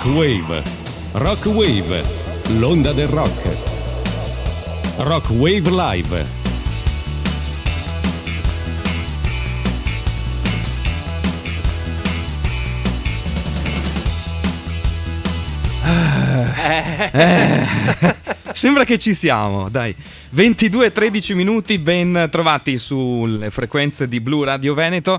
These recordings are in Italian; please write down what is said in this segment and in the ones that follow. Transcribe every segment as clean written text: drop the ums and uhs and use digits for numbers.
Rockwave. Rockwave, l'onda del rock. Rockwave Live. Sembra che ci siamo, dai. 22:13 minuti, ben trovati sulle frequenze di Blu Radio Veneto.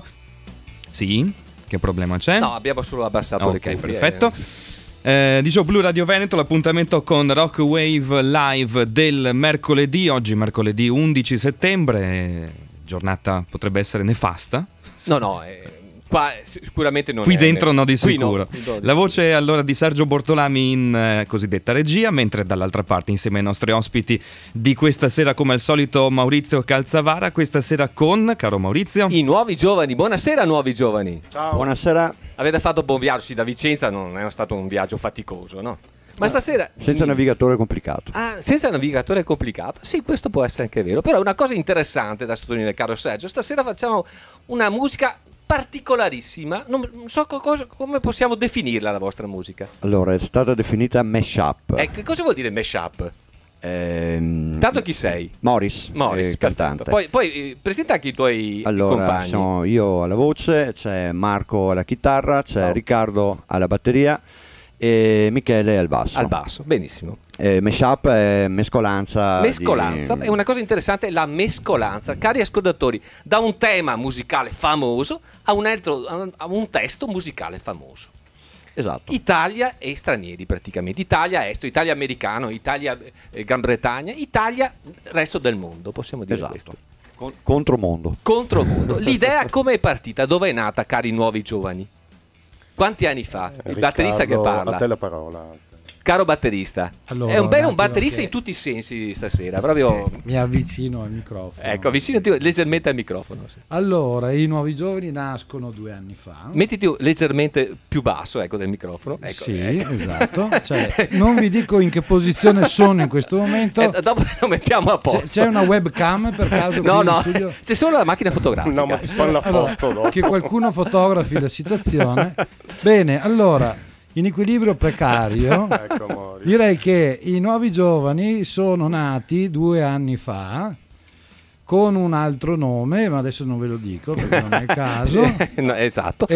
Sì, che problema c'è? No, abbiamo solo abbassato le cuffie. Perfetto. Dicevo, Blu Radio Veneto, l'appuntamento con Rockwave Live del mercoledì. Oggi mercoledì 11 settembre, giornata potrebbe essere nefasta. No, qua sicuramente non qui è. Qui dentro no, di sicuro. No. La voce allora di Sergio Bortolami in cosiddetta regia, mentre dall'altra parte insieme ai nostri ospiti di questa sera, come al solito, Maurizio Calzavara. Questa sera con, caro Maurizio, i nuovi giovani. Buonasera nuovi giovani. Ciao. Buonasera. Avete fatto buon viaggio, sì, da Vicenza non è stato un viaggio faticoso, no? Ma stasera senza navigatore è complicato. Senza navigatore è complicato. Sì, questo può essere anche vero. Però è una cosa interessante da sottolineare, caro Sergio. Stasera facciamo una musica particolarissima. Non so come possiamo definirla la vostra musica. Allora, è stata definita mashup. Che cosa vuol dire mashup? Tanto chi sei? Morris, cantante. Poi presenta anche i tuoi allora, compagni. Sono io alla voce, c'è Marco alla chitarra, c'è Ciao. Riccardo alla batteria e Michele al basso. Al basso, benissimo. Mashup è mescolanza. È una cosa interessante, la mescolanza, cari ascoltatori, da un tema musicale famoso a un testo musicale famoso. Esatto. Italia e stranieri praticamente, Italia estero, Italia americano, Italia Gran Bretagna, Italia resto del mondo, possiamo dire questo. Contromondo. L'idea come è partita? Dove è nata, cari nuovi giovani? Quanti anni fa? Il Riccardo, batterista che parla. A te la parola. Caro batterista, allora, è un batterista in tutti i sensi stasera, proprio. Mi avvicino al microfono. Ecco, avvicinati leggermente al microfono. Sì. Allora, i nuovi giovani nascono 2 anni fa. Mettiti leggermente più basso, ecco, del microfono. Ecco, sì, esatto. Cioè, non vi dico in che posizione sono in questo momento. Dopo lo mettiamo a posto. C'è una webcam per caso? No, in studio? c'è solo la macchina fotografica. No, ma ti fanno la foto. Allora, che qualcuno fotografi la situazione. Bene, allora, in equilibrio precario, Ecco, direi che i nuovi giovani sono nati 2 anni fa con un altro nome, ma adesso non ve lo dico perché non è il caso. No, esatto,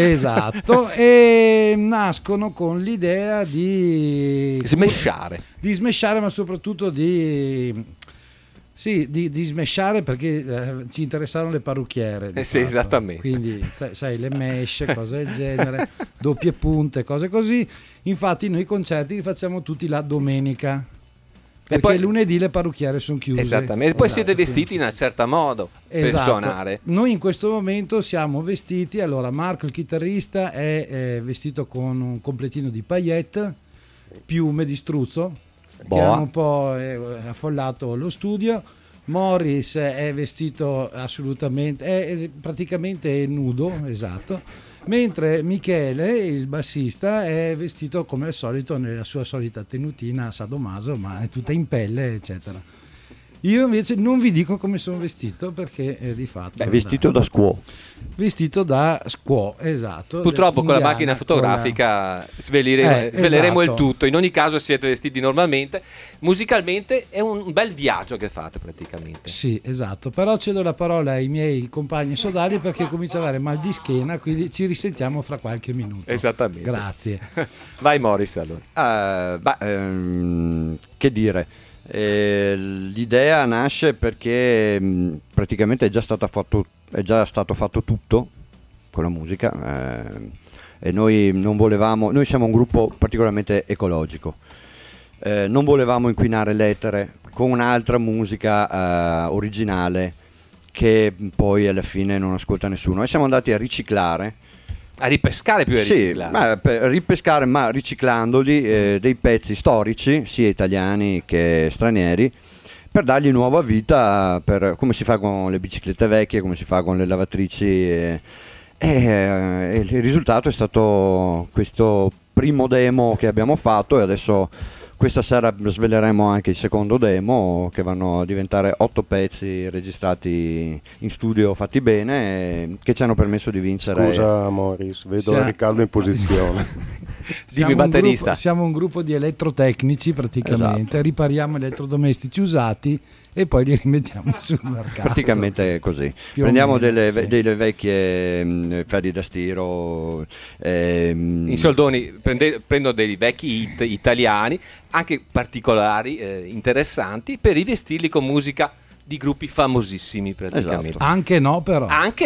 e nascono con l'idea di smesciare, ma soprattutto di smesciare, perché ci interessavano le parrucchiere. Sì, esattamente. Quindi sai, le mesh, cose del genere, doppie punte, cose così. Infatti noi i concerti li facciamo tutti la domenica, perché poi lunedì le parrucchiere sono chiuse. Esattamente. E poi siete vestiti in un certo modo per suonare. Noi in questo momento siamo vestiti, allora Marco il chitarrista è vestito con un completino di paillette, piume di struzzo, che hanno un po' affollato lo studio. Morris è vestito assolutamente, è praticamente nudo, esatto, mentre Michele, il bassista, è vestito come al solito nella sua solita tenutina sadomaso, ma è tutta in pelle, eccetera. Io invece non vi dico come sono vestito, perché di fatto è vestito da squaw. Vestito da squaw, esatto. Purtroppo con la macchina fotografica sveleremo il tutto. In ogni caso siete vestiti normalmente. Musicalmente è un bel viaggio che fate praticamente. Sì, esatto. Però cedo la parola ai miei compagni sodali perché comincio ad avere mal di schiena, quindi ci risentiamo fra qualche minuto. Esattamente. Grazie. Vai Morris allora. Che dire? L'idea nasce perché praticamente è già stato fatto tutto con la musica, e noi non volevamo, noi siamo un gruppo particolarmente ecologico, non volevamo inquinare l'etere con un'altra musica originale che poi alla fine non ascolta nessuno, e siamo andati a riciclare. A ripescare più a riciclare. Ripescare, ma riciclandoli, dei pezzi storici, sia italiani che stranieri, per dargli nuova vita, come si fa con le biciclette vecchie, come si fa con le lavatrici. E il risultato è stato questo primo demo che abbiamo fatto, e adesso Questa sera sveleremo anche il secondo demo, che vanno a diventare 8 pezzi registrati in studio fatti bene, che ci hanno permesso di vincere. Scusa Morris, vedo Riccardo in posizione. Dimmi, batterista. Siamo un gruppo di elettrotecnici praticamente, Esatto. Ripariamo elettrodomestici usati e poi li rimettiamo sul mercato. Praticamente così. Più Prendiamo o meno, delle vecchie ferri da stiro. In soldoni prendo dei vecchi hit italiani, anche particolari, interessanti, per rivestirli con musica di gruppi famosissimi praticamente. Esatto. Anche no, però. Anche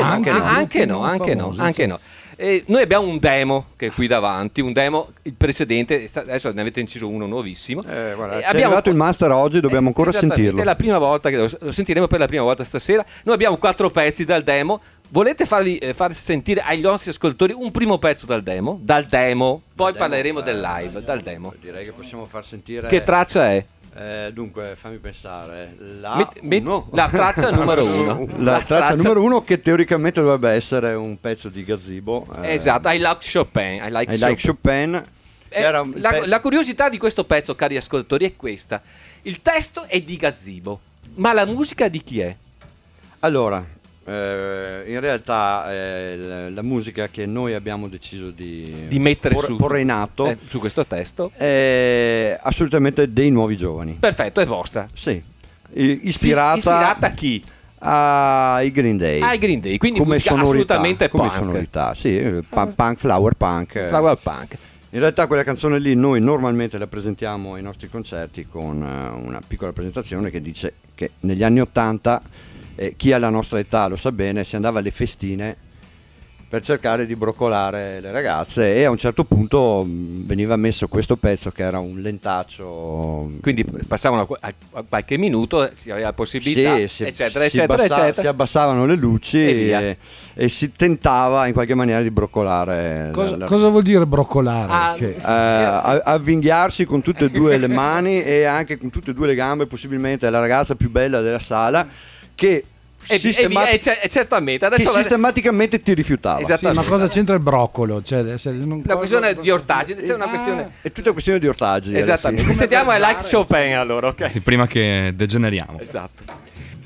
no. Noi abbiamo un demo che è qui davanti, un demo, il precedente, adesso ne avete inciso uno nuovissimo. Guarda, ci è arrivato il master oggi, dobbiamo ancora sentirlo. È la prima volta che lo sentiremo per la prima volta stasera. Noi abbiamo 4 pezzi dal demo. Volete far sentire agli nostri ascoltatori un primo pezzo dal demo? Poi parleremo del live, dal demo. Direi che possiamo far sentire. Che traccia è? Dunque, fammi pensare. La traccia numero 1. La traccia numero 1, che teoricamente dovrebbe essere un pezzo di Gazebo. Esatto, I like Chopin. La curiosità di questo pezzo, cari ascoltatori, è questa. Il testo è di Gazebo, ma la musica di chi è? Allora, in realtà la musica che noi abbiamo deciso di mettere porre in atto su questo testo è assolutamente dei Nuovi Giovani. Perfetto, è vostra. Sì, ispirata a chi? Ai Green Day. Quindi come musica sonorità, assolutamente come punk. sonorità, sì, punk, flower punk. Flower punk. In realtà quella canzone lì noi normalmente la presentiamo ai nostri concerti con una piccola presentazione che dice che negli anni '80, chi ha la nostra età lo sa bene, si andava alle festine per cercare di broccolare le ragazze, e a un certo punto veniva messo questo pezzo che era un lentaccio. Quindi passavano a qualche minuto, si aveva la possibilità, eccetera. Si abbassavano le luci e si tentava in qualche maniera di broccolare. Cosa vuol dire broccolare? Avvinghiarsi con tutte e due le mani e anche con tutte e due le gambe, possibilmente la ragazza più bella della sala, che certamente adesso sistematicamente ti rifiutava. Sì, ma cosa c'entra il broccolo? Una questione di ortaggi, è una questione. È tutta questione di ortaggi. Esattamente. Sentiamo I like Chopin allora, ok? Sì, prima che degeneriamo. Esatto.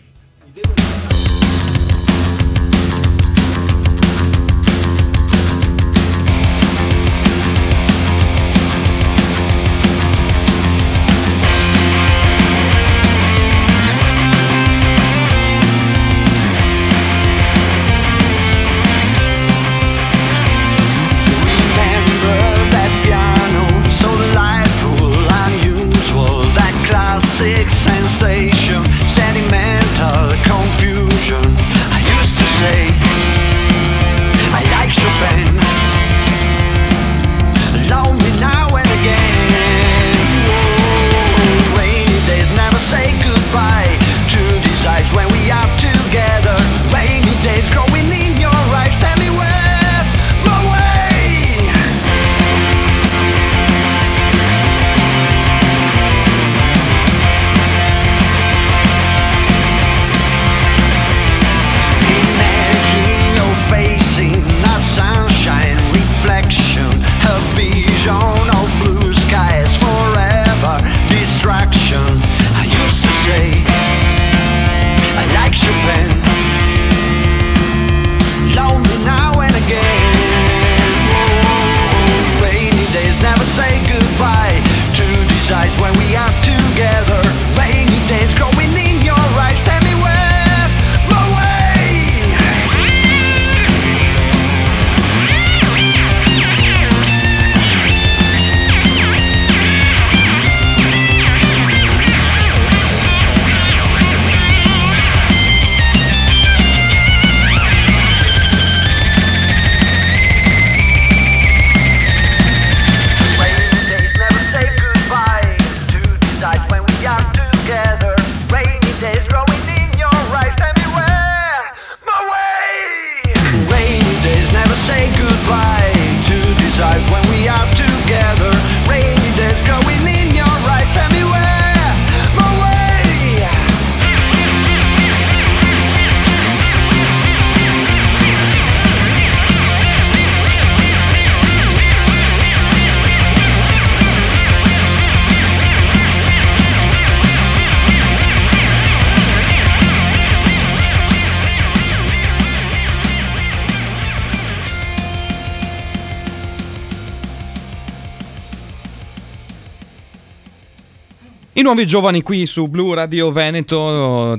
Sensation, sentimental confusion. I used to say I like Chopin. Love me now and again. Oh, rainy days never say goodbye to these eyes when we are together. Rainy days growing in your eyes. Tell me where my way. Vision of blue skies forever, distraction. I used to say I like Chopin. Love me now and again. Oh, rainy days never say goodbye to these eyes when we are together. Rainy days growing in your eyes. Tell me where my way. I nuovi giovani qui su Blu Radio Veneto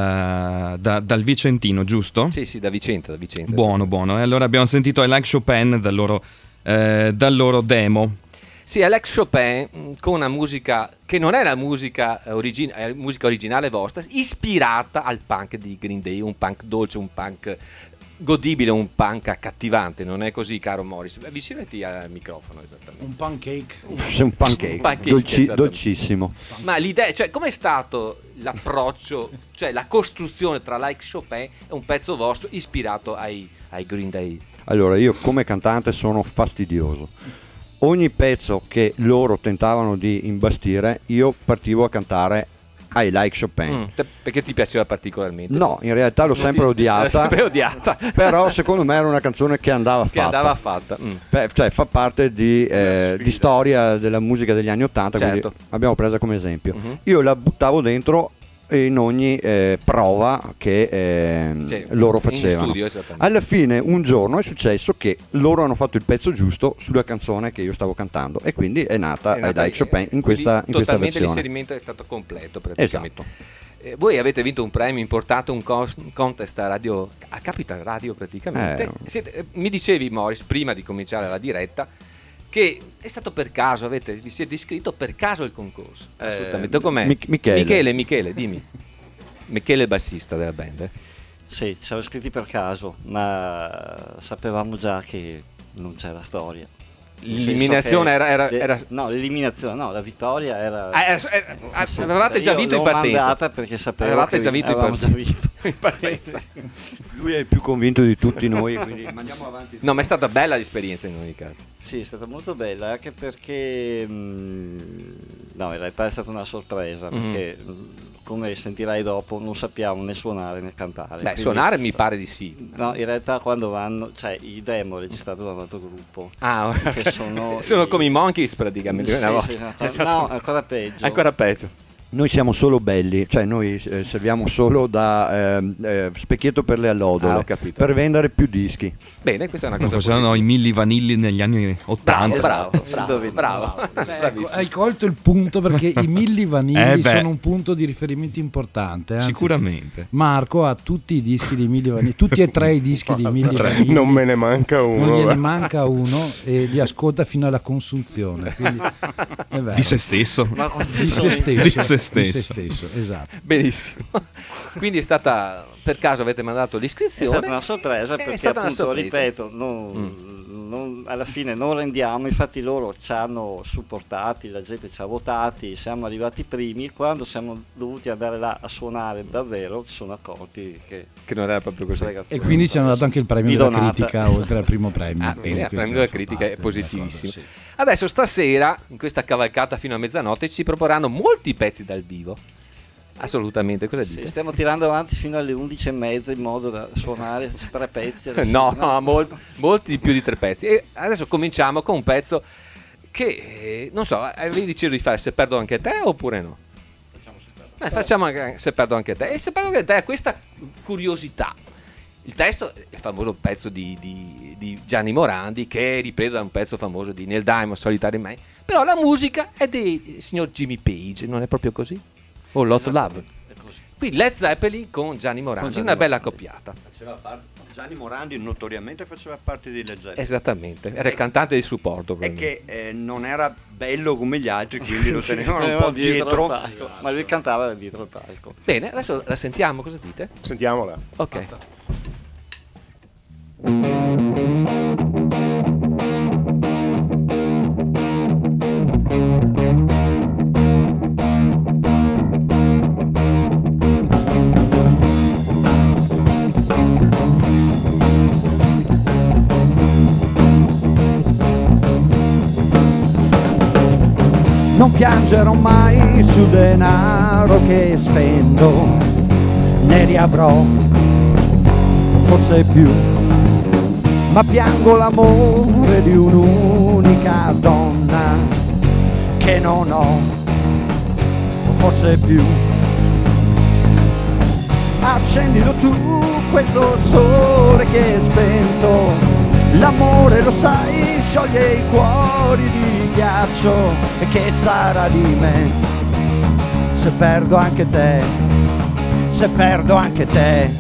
dal Vicentino, giusto? Sì, da Vicenza. Buono. E allora abbiamo sentito I Like Chopin dal loro demo. Sì, I Like Chopin con una musica che non è la musica originale vostra, ispirata al punk di Green Day, un punk dolce, un punk godibile, un punk accattivante, non è così, caro Morris? Avvicinati al microfono, esattamente. Un pancake. Un pancake, dolcissimo. Ma l'idea, cioè, com'è stato l'approccio, cioè la costruzione tra Like Chopin e un pezzo vostro ispirato ai Green Day? Allora, io come cantante sono fastidioso. Ogni pezzo che loro tentavano di imbastire, io partivo a cantare I Like Chopin. Perché ti piaceva particolarmente? No, in realtà l'ho sempre odiata. Però secondo me era una canzone che andava fatta. Cioè fa parte di storia della musica degli anni '80, certo. Quindi abbiamo presa come esempio. Io la buttavo dentro in ogni prova che loro facevano. Alla fine un giorno è successo che loro hanno fatto il pezzo giusto sulla canzone che io stavo cantando e quindi è nata I Like Chopin in questa versione. L'inserimento è stato completo praticamente. Esatto. Voi avete vinto un premio importante, un contest a Capital Radio praticamente. Mi dicevi, Morris, prima di cominciare la diretta, che è stato per caso, vi siete iscritto per caso il concorso? Assolutamente. Com'è? Michele, dimmi. Michele è il bassista della band. Sì, ci siamo iscritti per caso, ma sapevamo già che non c'era storia. L'eliminazione era... No, l'eliminazione, no, la vittoria era... avevate già vinto in partenza. Perché sapevo avevate che già vinto in partenza. Lui è il più convinto di tutti noi, quindi andiamo avanti. No, ma è stata bella l'esperienza in ogni caso. Sì, è stata molto bella, anche perché no, in realtà è stata una sorpresa, perché come sentirai dopo non sappiamo né suonare né cantare. Beh, quindi, suonare mi pare di sì. No, in realtà quando vanno, cioè i demo registrati da un altro gruppo. Che sono come i Monkeys praticamente. Sì, no, ancora peggio. Noi siamo solo belli, cioè noi serviamo solo da specchietto per le allodole, per vendere più dischi. Bene, questa è una cosa. Facevano i Milli Vanilli negli anni 80. Bravo. Cioè, hai colto il punto, perché i Milli Vanilli sono un punto di riferimento importante. Anzi, sicuramente. Marco ha tutti i dischi di Milli Vanilli, tutti e tre i dischi di Milli Vanilli. Non me ne manca uno. Non gliene manca uno e li ascolta fino alla consunzione. Quindi, di se stesso. Di se stesso, esatto. Benissimo. Quindi è stata, per caso avete mandato l'iscrizione? È stata una sorpresa, perché appunto, ripeto, alla fine non rendiamo, infatti loro ci hanno supportati, la gente ci ha votati, siamo arrivati primi, quando siamo dovuti andare là a suonare davvero ci sono accorti che non era proprio così. E quindi ci hanno dato anche il premio della critica, oltre al primo premio. Bene, il premio della critica è positivissimo. Sì. Adesso stasera, in questa cavalcata fino a mezzanotte, ci proporranno molti pezzi dal vivo. Assolutamente, cosa dite? Sì, stiamo tirando avanti fino alle 11:30 in modo da suonare 3 pezzi. No, molti di più di 3 pezzi. E adesso cominciamo con un pezzo che, non so, avevi deciso di fare Se perdo anche te oppure no? Facciamo anche Se perdo anche te. E Se perdo anche te ha questa curiosità. Il testo è il famoso pezzo di Gianni Morandi, che è ripreso da un pezzo famoso di Neil Diamond, Solitary Man. Però la musica è del signor Jimmy Page, non è proprio così? O Lot Love. Qui Led Zeppelin con Gianni Morandi, una bella accoppiata. Gianni Morandi notoriamente faceva parte di Led Zeppelin. Esattamente, era il cantante di supporto. E che non era bello come gli altri, quindi lo tenevano un po' dietro. Ma lui cantava dietro il palco. Bene, adesso la sentiamo, cosa dite? Sentiamola. Ok. Non piangerò mai sul denaro che spendo, ne riavrò forse più, ma piango l'amore di un'unica donna che non ho, forse più. Accendilo tu questo sole che è spento, l'amore lo sai scioglie i cuori di ghiaccio, e che sarà di me se perdo anche te, se perdo anche te.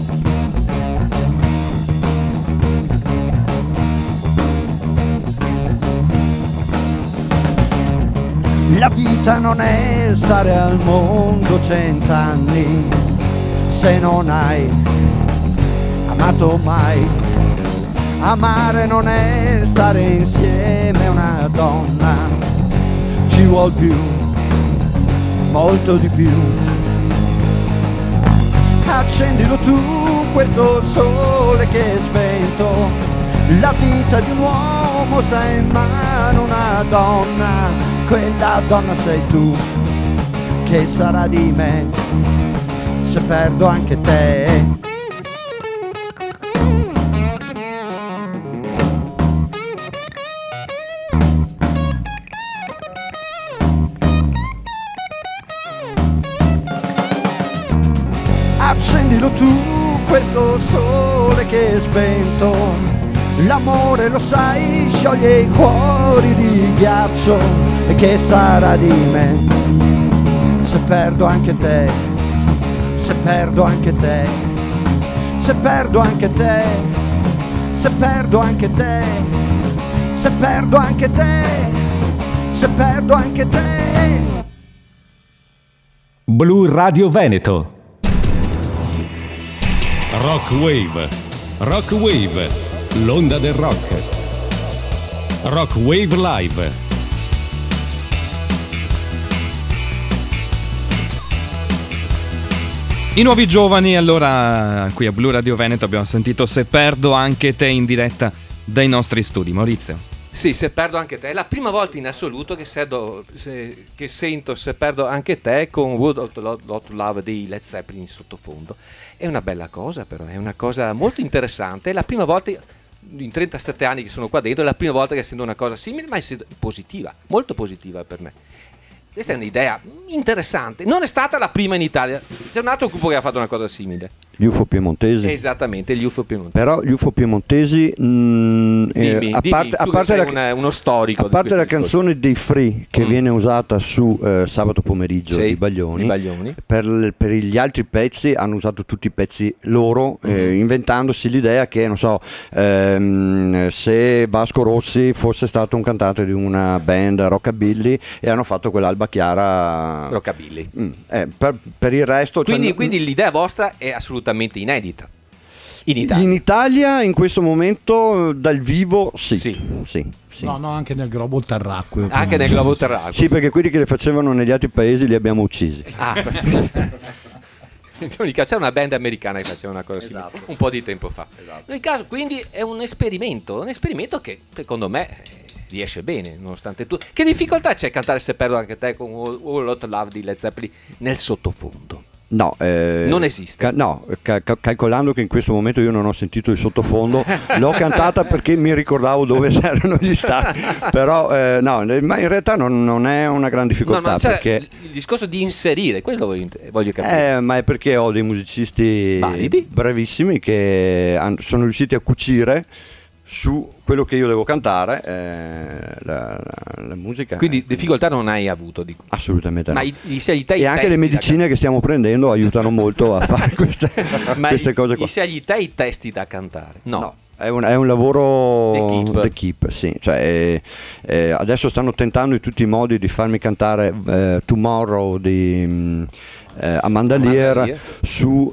La vita non è stare al mondo 100 anni se non hai amato mai. Amare non è stare insieme a una donna, ci vuol più, molto di più. Accendilo tu questo sole che è spento, la vita di un uomo sta in mano a una donna. Quella donna sei tu, che sarà di me se perdo anche te. Accendilo tu questo sole che è spento, l'amore lo sai scioglie i cuori di ghiaccio. E che sarà di me se perdo anche te, se perdo anche te, se perdo anche te, se perdo anche te, se perdo anche te, se perdo anche te. Blu Radio Veneto. Rock Wave. Rock Wave. L'onda del rock. Rock Wave Live. I nuovi giovani, allora qui a Blu Radio Veneto abbiamo sentito Se perdo anche te in diretta dai nostri studi. Maurizio. Sì, Se perdo anche te, è la prima volta in assoluto che sento Se perdo anche te con World of Love dei Led Zeppelin in sottofondo. È una bella cosa, però è una cosa molto interessante, è la prima volta in 37 anni che sono qua dentro, è la prima volta che sento una cosa simile, ma è positiva, molto positiva per me. Questa è un'idea interessante. Non è stata la prima in Italia. C'è un altro gruppo che ha fatto una cosa simile. Gli UFO piemontesi. Esattamente, gli UFO piemontesi. Però gli UFO piemontesi, a parte uno storico. A parte la canzone dei Free che viene usata su Sabato pomeriggio di Baglioni. Per gli altri pezzi hanno usato tutti i pezzi loro, inventandosi l'idea che, non so, se Vasco Rossi fosse stato un cantante di una band rockabilly, e hanno fatto quell'Alba Chiara rockabilly. Per il resto, quindi l'idea vostra è assolutamente inedita in Italia in questo momento dal vivo. Sì. No, anche nel globo terracqueo. Anche nel globo terracqueo. Sì, perché quelli che le facevano negli altri paesi li abbiamo uccisi. C'è una band americana che faceva una cosa simile un po' di tempo fa. Nel caso, quindi, è un esperimento che secondo me riesce bene, nonostante tutto. Che difficoltà c'è a cantare Se perdo anche te con All Out Love di Led Zeppelin nel sottofondo? No, non esiste. Calcolando che in questo momento io non ho sentito il sottofondo, l'ho cantata perché mi ricordavo dove erano gli stati. Però ma in realtà non è una gran difficoltà. Perché il discorso di inserire, quello voglio capire. Ma è perché ho dei musicisti validi, bravissimi, che sono riusciti a cucire su quello che io devo cantare, la musica. Quindi difficoltà non hai avuto? Assolutamente no. E anche le medicine che stiamo prendendo aiutano molto a fare queste cose qua. Scegli te i testi da cantare? No. È un lavoro d'equipe, sì. Cioè, adesso stanno tentando in tutti i modi di farmi cantare Tomorrow di Amanda Lear su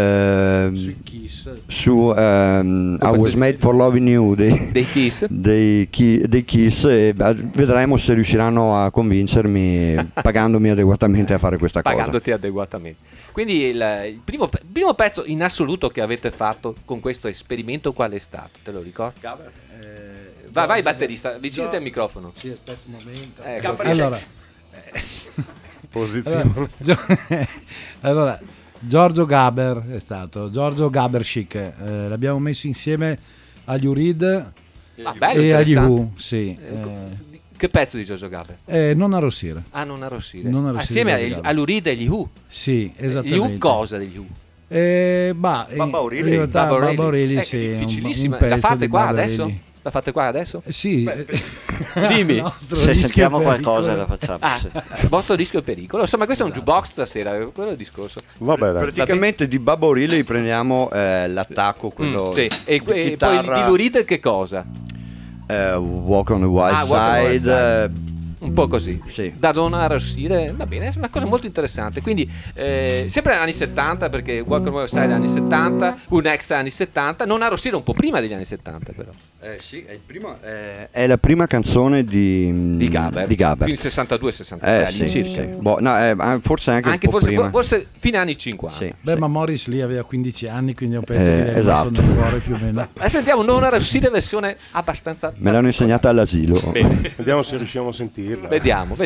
I Was Made for Loving You dei Kiss, dei Kiss, e vedremo se riusciranno a convincermi pagandomi adeguatamente a fare questa cosa. Pagandoti adeguatamente. Quindi il primo pezzo in assoluto che avete fatto con questo esperimento qual è stato? Te lo ricordi? Vai batterista, avvicinati al microfono. Sì, aspetta un momento. Allora, posizione. Allora, Giorgio Gaber è stato Giorgio Gabershik, l'abbiamo messo insieme agli Urid e agli Who. Sì. Che pezzo di Giorgio Gaber? Non arrossire. Non arrossire. Assieme all'Urid e agli Who. Sì, esattamente. Gli Who cosa degli Who? Babba O'Reilly, sì, difficilissima. La fate qua adesso? La fate qua adesso? Sì. Dimmi. Se sentiamo qualcosa la facciamo. Il vostro rischio e pericolo. Insomma, questo è un jukebox stasera, quello è il discorso. Vabbè, dai. Praticamente di Babbo Riley prendiamo l'attacco, quello sì. E poi di Lou Reed che cosa? Walk on the Wild Side. Un po' così, sì. Da non arrossire, va bene, è una cosa molto interessante. Quindi, sempre negli anni 70, perché Walk on the Wild Side anni 70, un ex anni 70, non arrossire un po' prima degli anni 70, però. Sì, è la prima canzone di Gaber. Quindi 62-63 anni sì, circa. sì. No, forse anche un po' prima. Forse fine anni 50. Sì, Beh, sì. ma Morris lì aveva 15 anni, quindi è un pezzo che gli è rimasto nel cuore più o meno. Sentiamo non arrossire versione abbastanza. Me l'hanno insegnata all'asilo. Bene. Vediamo se riusciamo a sentirla. Vediamo.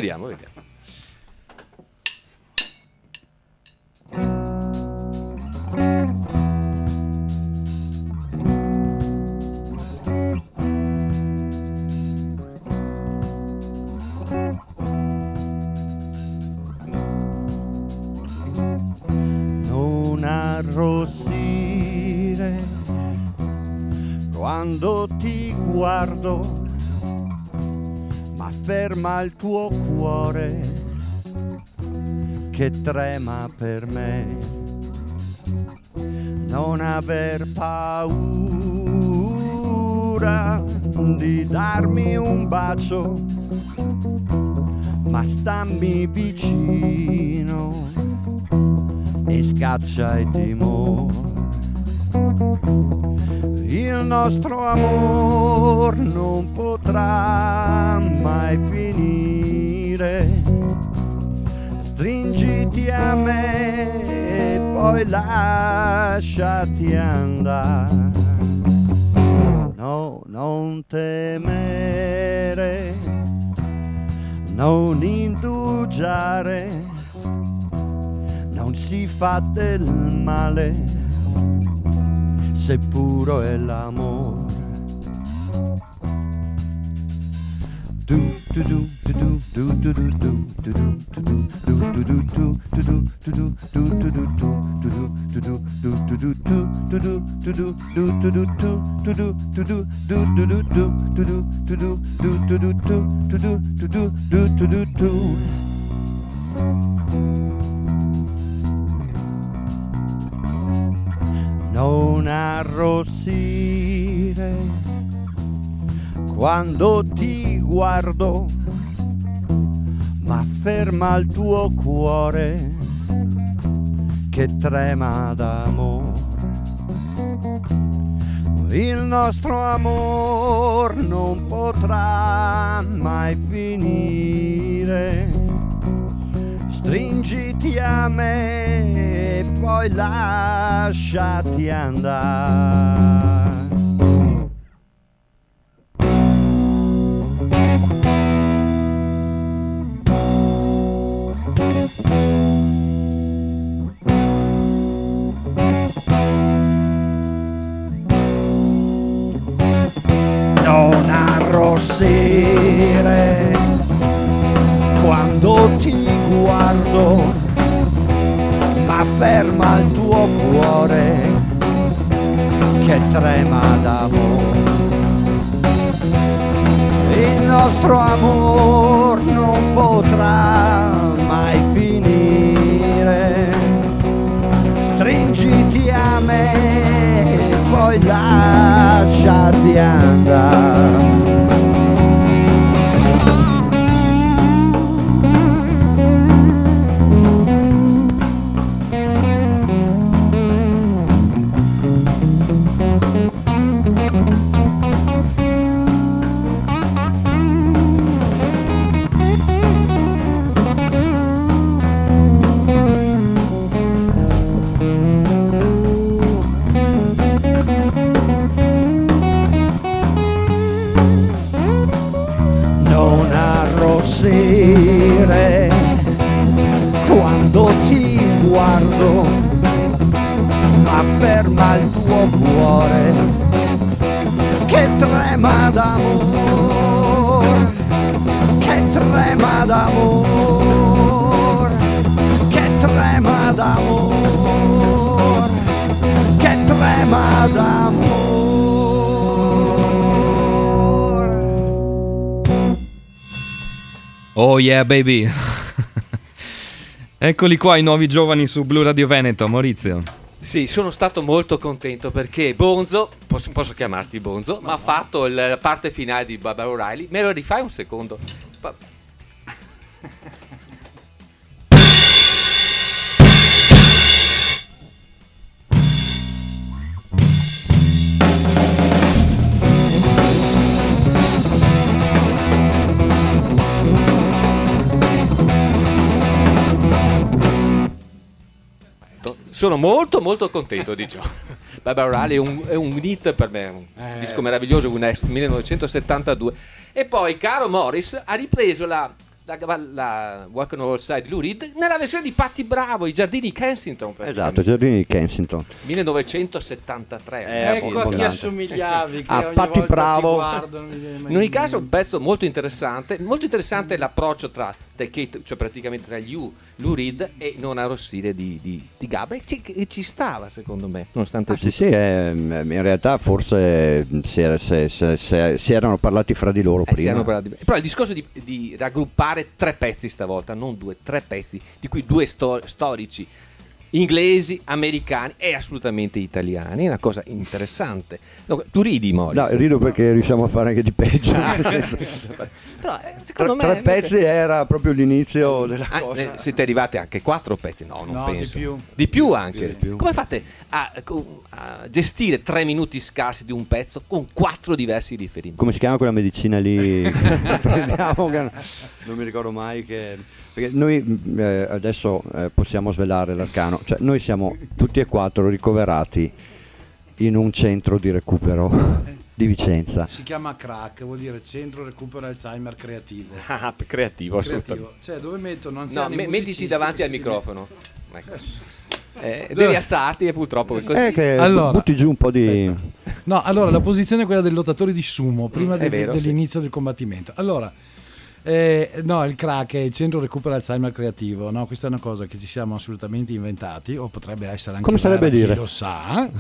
Non arrossire quando ti guardo, ma ferma il tuo cuore che trema per me. Non aver paura di darmi un bacio, ma stammi vicino e scaccia il timore. Il nostro amor non potrà mai finire. Stringiti a me e poi lasciati andare. No, non temere, non indugiare, non si fa del male se puro è l'amore. Non arrossire quando ti guardo, ma ferma il tuo cuore che trema d'amore. Il nostro amor non potrà mai finire. Stringiti a me e poi lasciati andare. Non arrossire quando ti guardo, ma ferma il tuo cuore che trema d'amore. Il nostro amor non potrà mai finire. Stringiti a me e poi lasciati andare. Quando ti guardo, ma ferma il tuo cuore che trema d'amore, che trema d'amore, che trema d'amore, che trema d'amore. Oh yeah baby. Eccoli qua i nuovi giovani su Blu Radio Veneto. Maurizio. Sì, sono stato molto contento perché Bonzo, posso chiamarti Bonzo, ma ha fatto la parte finale di Baba O'Reilly. Me lo rifai un secondo? Sono molto molto contento di ciò. Baba O'Reilly è un hit per me, un disco meraviglioso, un ex 1972. E poi caro Morris ha ripreso la Walk on All Side Lou Reed nella versione di Patti Bravo, I Giardini di Kensington. Esatto, I Giardini di Kensington 1973. Ecco a chi assomigliavi, che a ogni Patti volta Bravo. ti guardo, non mi viene mai In ogni in caso mente. un pezzo molto interessante l'approccio tra Kate, cioè praticamente tra Lou Reed e Nona Rossile di Gabba, e ci stava secondo me, nonostante tutto. Sì, in realtà forse si erano parlati fra di loro prima. Però il discorso di raggruppare 3 pezzi stavolta, non 2, 3 pezzi, di cui 2 storici inglesi, americani e assolutamente italiani, è una cosa interessante. Tu ridi, Morris? No, rido perché riusciamo a fare anche di peggio. Però, secondo me 3 pezzi era proprio l'inizio della cosa. siete arrivati anche a 4 pezzi? No, non penso. Di più anche. Di più. Come fate a gestire 3 minuti scarsi di un pezzo con 4 diversi riferimenti? Come si chiama quella medicina lì? Prendiamo, non mi ricordo mai perché noi adesso possiamo svelare l'arcano, cioè noi siamo tutti e 4 ricoverati in un centro di recupero di Vicenza. Si chiama CRAC, vuol dire Centro Recupero Alzheimer Creativo. Ah, creativo, assolutamente. Cioè dove mettono No, anziani mettiti davanti musicisti al che microfono. Ecco. Devi alzarti e purtroppo è così. Che Allora, butti giù un po' di... No, allora la posizione è quella del lottatore di sumo prima È vero, dell'inizio del combattimento. Allora, no, il CRAC è il Centro Recupero Alzheimer Creativo, no? Questa è una cosa che ci siamo assolutamente inventati, o potrebbe essere anche Come sarebbe vera, dire? chi lo sa.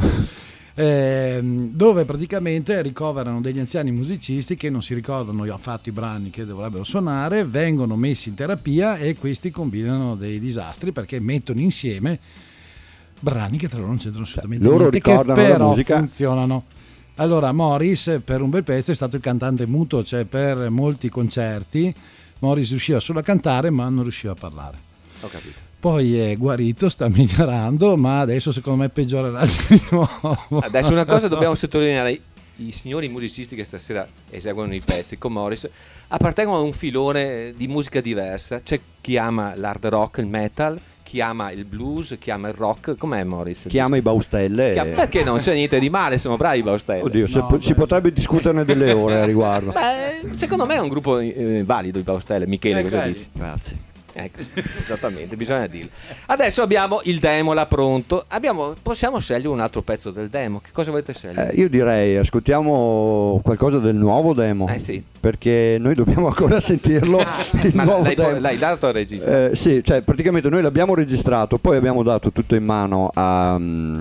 Dove praticamente ricoverano degli anziani musicisti che non si ricordano affatto i brani che dovrebbero suonare, vengono messi in terapia e questi combinano dei disastri perché mettono insieme brani che tra loro non c'entrano assolutamente loro niente, che ricordano la però musica. funzionano. Allora Morris per un bel pezzo è stato il cantante muto, cioè per molti concerti Morris riusciva solo a cantare ma non riusciva a parlare. Ho capito. Poi è guarito, sta migliorando, ma adesso secondo me peggiorerà di nuovo. Adesso una cosa dobbiamo sottolineare: i signori musicisti che stasera eseguono i pezzi con Morris appartengono a un filone di musica diversa. C'è chi ama l'hard rock, il metal, chi ama il blues, chi ama il rock. Com'è Morris? Chi ama i Baustelle. Perché non c'è niente di male, sono bravi i Baustelle. Oddio, si potrebbe discuterne delle ore a riguardo. Beh, secondo me è un gruppo valido i Baustelle. Michele, cosa vedi. dici? Grazie. Ecco, esattamente, bisogna dirlo. Adesso abbiamo il demo là pronto. Possiamo scegliere un altro pezzo del demo. Che cosa volete scegliere? Io direi ascoltiamo qualcosa del nuovo demo. Sì. Perché noi dobbiamo ancora sentirlo. Il Ma nuovo demo. l'hai dato al regista? Sì, cioè praticamente noi l'abbiamo registrato, poi abbiamo dato tutto in mano a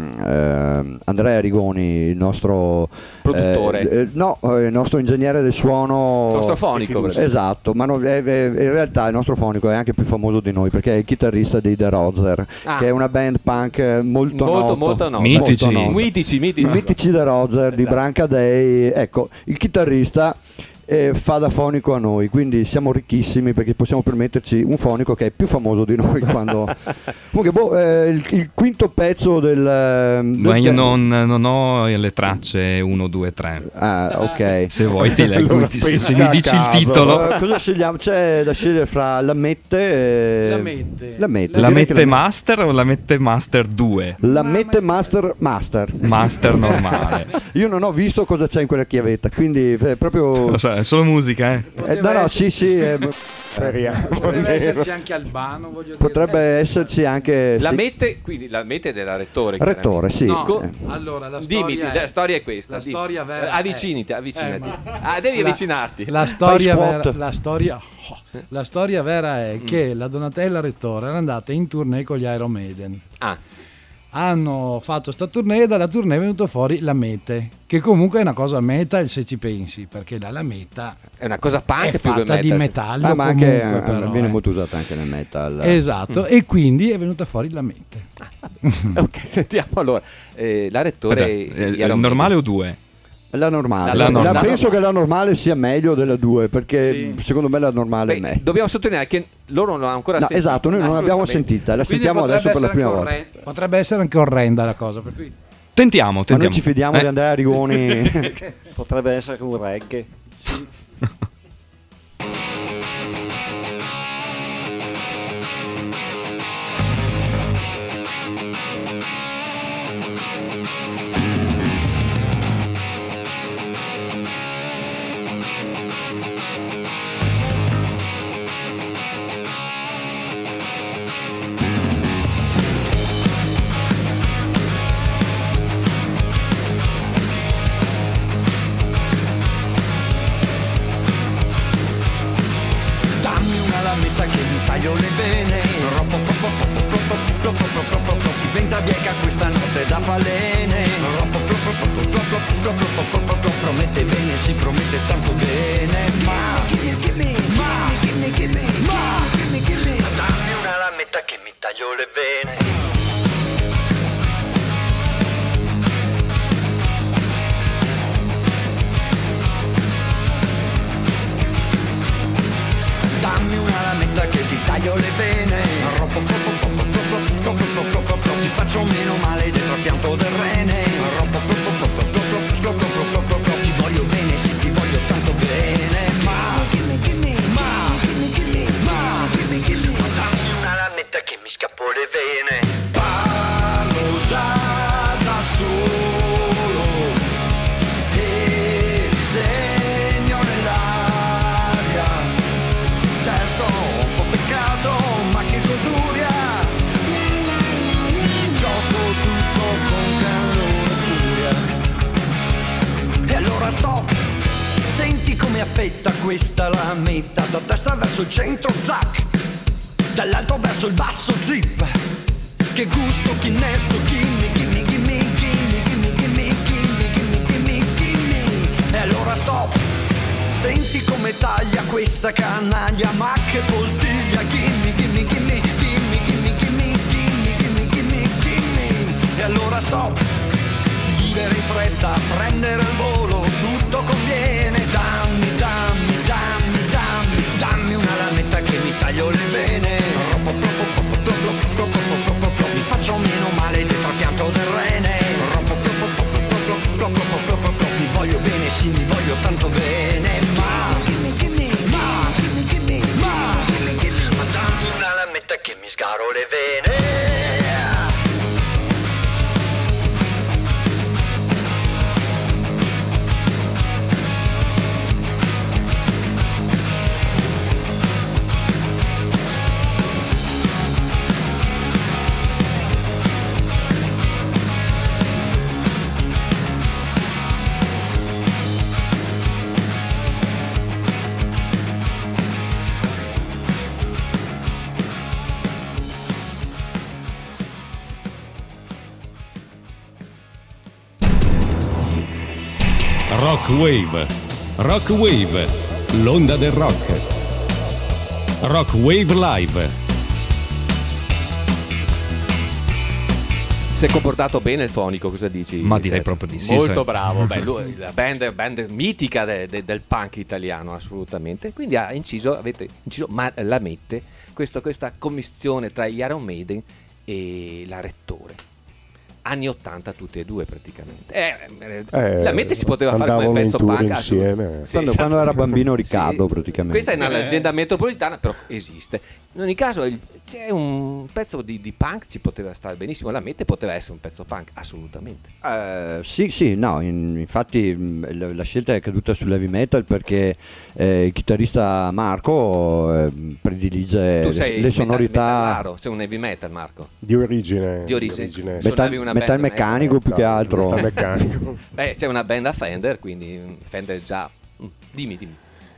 Andrea Rigoni, il nostro produttore. Il nostro ingegnere del suono. Il nostro fonico. Esatto, ma in realtà il nostro fonico è anche più famoso di noi perché è il chitarrista dei The Rozer, che è una band punk molto nota. Mitici The Rozer di Branca Day. Ecco, il chitarrista fa da fonico a noi, quindi siamo ricchissimi perché possiamo permetterci un fonico che è più famoso di noi quando... Comunque il quinto pezzo ma io non ho le tracce 1, 2, 3. Ok, se vuoi ti leggo Allora, se mi pensa dici a il caso. titolo. cosa scegliamo? C'è da scegliere fra la mette La mette master o la mette master 2? La mette master Master normale. Io non ho visto cosa c'è in quella chiavetta, quindi proprio Lo so, è solo musica, eh? Potrebbe esserci anche Albano, voglio dire. Potrebbe esserci anche La mette della Rettore. Rettore, sì. No, allora la storia Dimmi, la storia è questa. La storia vera avvicinati. Devi avvicinarti. La storia vera è che la Donatella Rettore era andata in tournée con gli Iron Maiden. hanno fatto sta tournée, e dalla tournée è venuto fuori Lamette, che comunque è una cosa metal se ci pensi, perché la Lametta è una cosa punk è più che fatta metal, di metallo, ma comunque, anche però, viene molto usata anche nel metal. Esatto, e quindi è venuta fuori Lamette. Ok, sentiamo allora. La Rettore è normale o 2? La normale. La normale. Penso che la normale sia meglio della 2, perché secondo me la normale è meglio. Dobbiamo sottolineare che loro non hanno ancora sentito. Esatto, noi non l'abbiamo sentita, la Quindi sentiamo adesso per la prima volta. Potrebbe essere anche orrenda la cosa, per cui Tentiamo. Ma noi ci fidiamo di Andrea Rigoni. Potrebbe essere un reggae. sì. taglio le vene, diventa bieca questa notte da falene, promette bene, si promette tanto bene, ma dammi una lametta che mi taglio le vene. Dammi una lametta che ti taglio le vene, ti faccio meno male del trapianto del rene, ti voglio bene, sì ti voglio tanto bene, ma dammi una lametta che mi scappo le vene. Parlo già da solo e disegno nell'aria. Certo, un po' peccato, ma che goduria. Gioco tutto con calore e furia. E allora stop, senti come affetta questa lametta. Da destra verso il centro, zac, dall'alto verso il basso, zip. Che gusto, che innesto, gimme, gimme, gimme, gimme, gimme, gimme, gimme, gimme, gimme, gimme. E allora stop, senti come taglia questa canaglia, ma che postiglia, gimme, gimme, gimme, gimme, gimme, gimme, gimme, gimme, gimme, gimme. E allora stop, vivere in fretta, prendere il volo, tutto conviene. Dammi, dammi, dammi, dammi, dammi una lametta che mi taglio le vene. Mi faccio meno male del trapianto del rene. Mi voglio bene, sì, mi voglio tanto bene, ma dammi una lametta che mi sgaro le vene. Rock Wave, Rock Wave, l'onda del rock. Rock Wave Live. Si è comportato bene il fonico, cosa dici? Ma direi proprio di sì. Molto bravo. Beh, lui, la band mitica del punk italiano, assolutamente. Quindi avete inciso, ma la mette questa commistione tra Iron Maiden e la Rettore. Anni 80 tutti e due praticamente. La Mette si poteva fare come pezzo punk insieme. sì, quando era bambino Riccardo, praticamente. Questa è una leggenda metropolitana, però esiste. In ogni caso c'è un pezzo di punk, ci poteva stare benissimo. La Mette poteva essere un pezzo punk, assolutamente. Sì, no, infatti la scelta è caduta sull'heavy metal perché il chitarrista Marco predilige le sonorità. Sei un heavy metal, Marco? Di origine. Metal meccanico più che altro. Metal meccanico. Beh, c'è una band a Fender, quindi Fender già. Dimmi.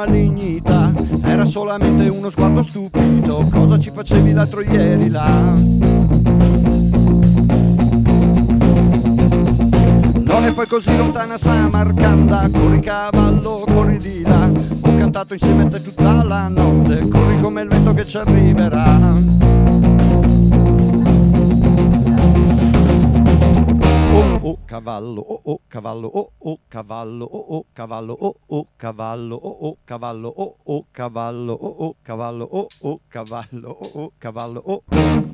malignità, era solamente uno sguardo stupito. Cosa ci facevi l'altro ieri là? Non è poi così lontana Samarcanda, corri cavallo, corri di là. Ho cantato insieme a te tutta la notte, corri come il vento che ci arriverà. Oh cavallo, oh cavallo, oh cavallo, oh cavallo, oh cavallo, oh cavallo, oh cavallo, oh cavallo, oh cavallo, oh cavallo, oh.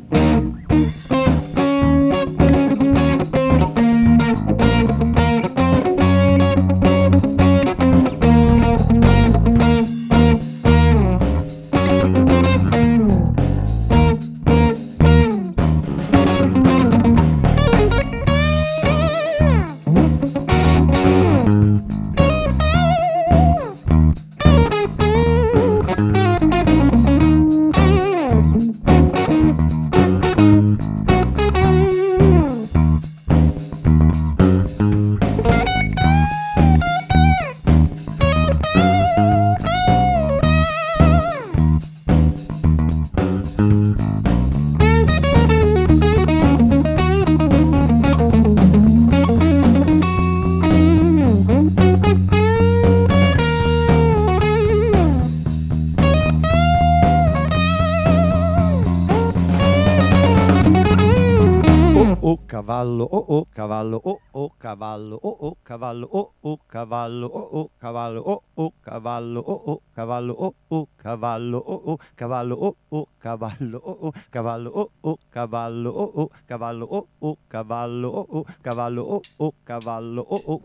Cavallo, oh cavallo, oh cavallo, oh cavallo, oh cavallo, oh cavallo, oh cavallo, oh cavallo, oh cavallo, oh cavallo, oh cavallo, oh cavallo, oh cavallo, oh cavallo, oh cavallo, oh cavallo, oh cavallo, oh.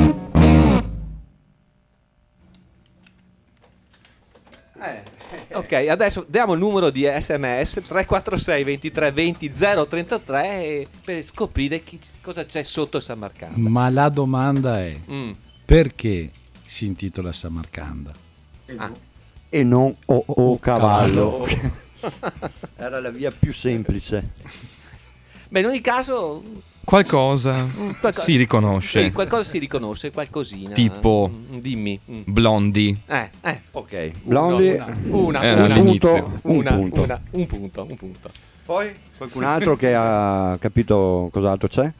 Ok, adesso diamo il numero di SMS 346 23 20 033 per scoprire cosa c'è sotto Samarcanda. Ma la domanda è perché si intitola Samarcanda? E non o cavallo. Era la via più semplice. Beh, in ogni caso qualcosa si riconosce. Sì, qualcosa si riconosce, qualcosina. Tipo dimmi. Blondie. Ok, Blondie un punto. Poi qualcun altro che ha capito cos'altro c'è?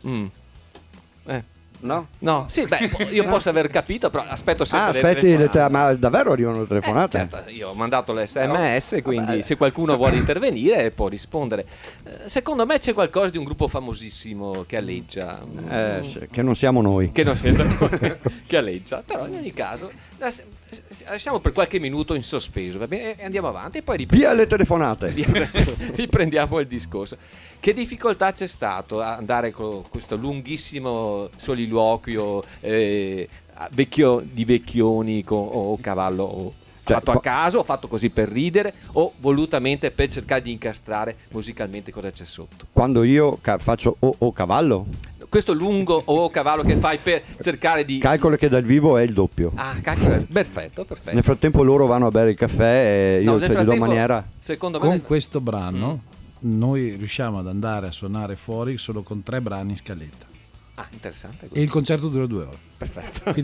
No? No, sì, beh, io posso aver capito, però aspetto sempre ma davvero arrivano le telefonate? Certo, io ho mandato l'SMS, quindi se qualcuno vuole intervenire può rispondere. Secondo me c'è qualcosa di un gruppo famosissimo che alleggia. Che non siamo noi. Che non siamo noi, che alleggia. Però in ogni caso lasciamo per qualche minuto in sospeso, va bene? E andiamo avanti e poi via le telefonate. Riprendiamo il discorso. Che difficoltà c'è stato a andare con questo lunghissimo soliloquio di vecchioni o cavallo? O fatto a caso, o fatto così per ridere, o volutamente per cercare di incastrare musicalmente cosa c'è sotto? Quando io faccio o cavallo? Questo lungo o cavallo che fai per cercare di... Calcolo che dal vivo è il doppio. Perfetto. Nel frattempo loro vanno a bere il caffè e io gli do maniera. Secondo me con questo brano noi riusciamo ad andare a suonare fuori solo con 3 brani in scaletta. Interessante. E il concerto dura 2 ore. Perfetto.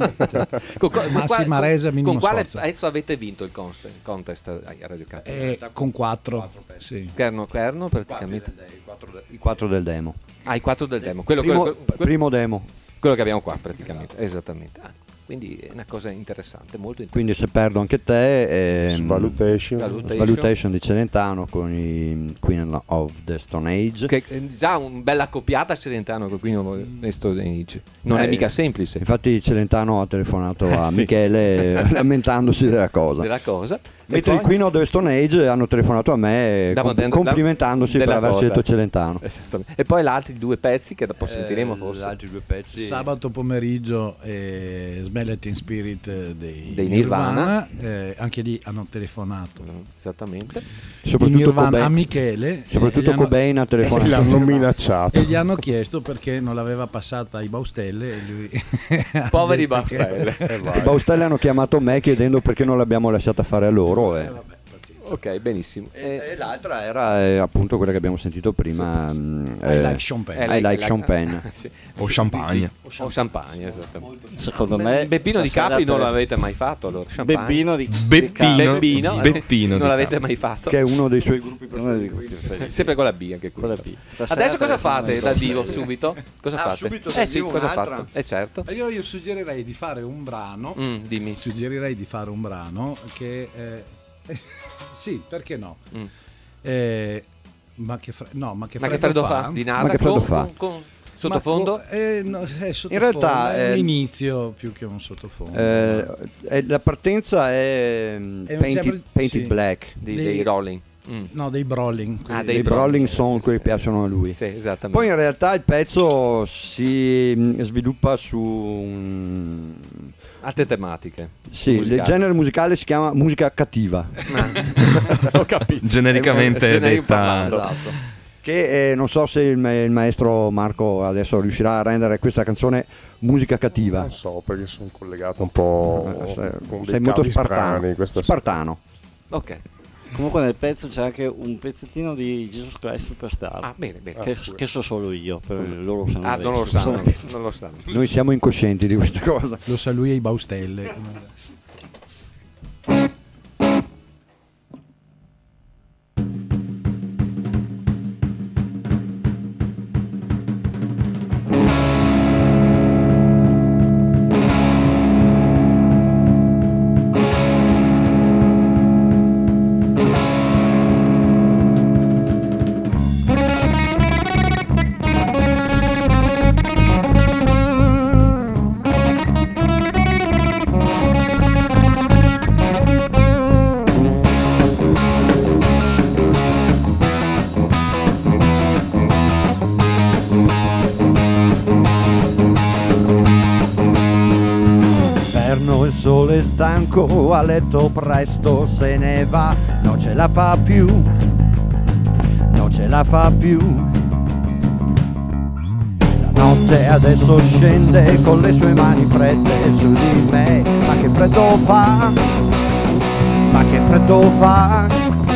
Massima resa, minimo con quale sforzo. pezzo avete vinto il contest a Radio Campus? Con 4. Sì. Kerno praticamente. I 4 del demo. I 4 del demo. Primo demo. Quello che abbiamo qua praticamente. Esattamente. Quindi è una cosa interessante, molto interessante. Quindi se perdo anche te, Valutation di Celentano con i Queen of the Stone Age. Che è già una bella accoppiata Celentano con Queen of the Stone Age. Non è mica semplice. Infatti Celentano ha telefonato a Michele lamentandosi della cosa. Mentre i Queen of the Stone Age hanno telefonato a me complimentandosi per aver scelto Celentano. Esattamente. E poi gli altri 2 pezzi che dopo sentiremo forse. Gli altri 2 pezzi. Sabato pomeriggio Smell It in Spirit dei Nirvana. Anche lì hanno telefonato. Esattamente. Soprattutto a Michele. Soprattutto Cobain ha telefonato. E l'hanno minacciato. E gli hanno chiesto perché non l'aveva passata ai Baustelle. E lui poveri Baustelle. I Baustelle hanno chiamato me chiedendo perché non l'abbiamo lasciata fare a loro. Ok, benissimo. E l'altra era appunto quella che abbiamo sentito prima. I Like Champagne. I Like Champagne. Sì. O champagne. O champagne, esattamente. Secondo me Beppino di Capri non l'avete mai fatto, allora. Champagne. Beppino. Non l'avete mai fatto. Che è uno dei suoi gruppi preferiti. Sempre con la B anche qui. Con la B. Adesso cosa fate dal vivo subito? Cosa fate? Subito Sì, cosa un'altra. fate? Certo. Io suggerirei di fare un brano. Dimmi. Suggerirei di fare un brano che sì, perché no? Ma che freddo fa? Di nada? Ma che freddo fa? Con sottofondo? Sottofondo. In realtà è l'inizio più che un sottofondo. La partenza è Painted Black Dei Rolling. No, dei Brolin. dei Rolling Stone, quelli piacciono a lui. Sì, esattamente. Poi in realtà il pezzo si sviluppa su altre tematiche. Sì, il genere musicale si chiama musica cattiva. Ho capito. Genericamente detta. Esatto. Che non so se il maestro Marco adesso riuscirà a rendere questa canzone musica cattiva. Non so, perché sono collegato un po' con dei sei molto cavi strani. Spartano. Ok. Comunque nel pezzo c'è anche un pezzettino di Jesus Christ Superstar. Ah, bene. Che so solo io, per loro se non lo sanno. Noi siamo incoscienti di questa cosa. Lo sa lui e i Baustelle. Stanco, a letto presto se ne va, non ce la fa più, non ce la fa più. La notte adesso scende con le sue mani fredde su di me, ma che freddo fa, ma che freddo fa.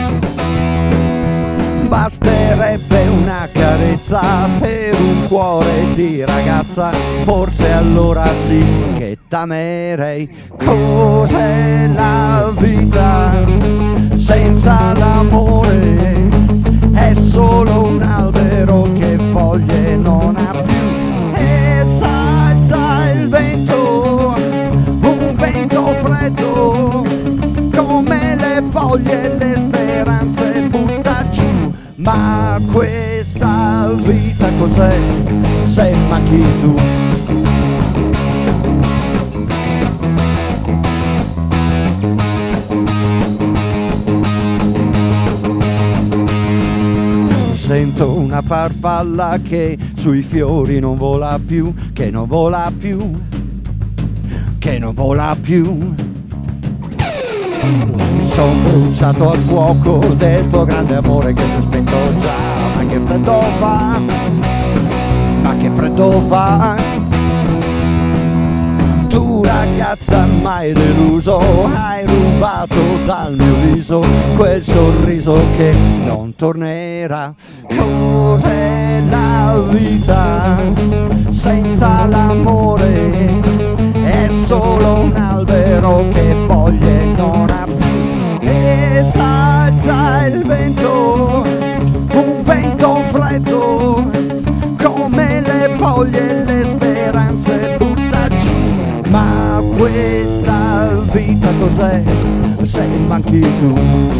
Basterebbe una carezza per un cuore di ragazza, forse allora sì che t'amerei. Cos'è la vita senza l'amore? È solo un albero che foglie non ha più. E s'alza il vento, un vento freddo, come le foglie e le speranze butta giù. Ma questa vita cos'è se manchi tu? Sento una farfalla che sui fiori non vola più, che non vola più, che non vola più. Mi son bruciato al fuoco del tuo grande amore che si è spento già. Ma che freddo fa, ma che freddo fa. Tu ragazza mai deluso, hai rubato dal mio viso quel sorriso che non tornerà. Cos'è la vita senza l'amore? È solo un albero che foglie non ha più. E s'alza il vento, un vento freddo, come le foglie e le speranze butta giù. Ma questa vita cos'è se manchi tu?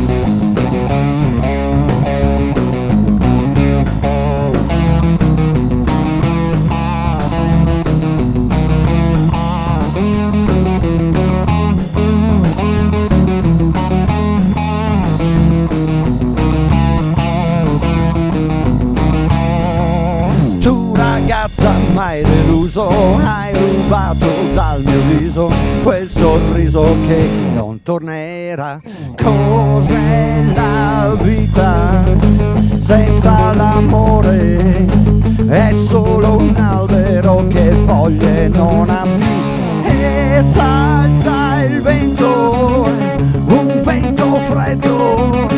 Ragazza mai deluso, hai rubato dal mio viso quel sorriso che non tornerà. Cos'è la vita senza l'amore? È solo un albero che foglie non ha più. E s'alza il vento, un vento freddo,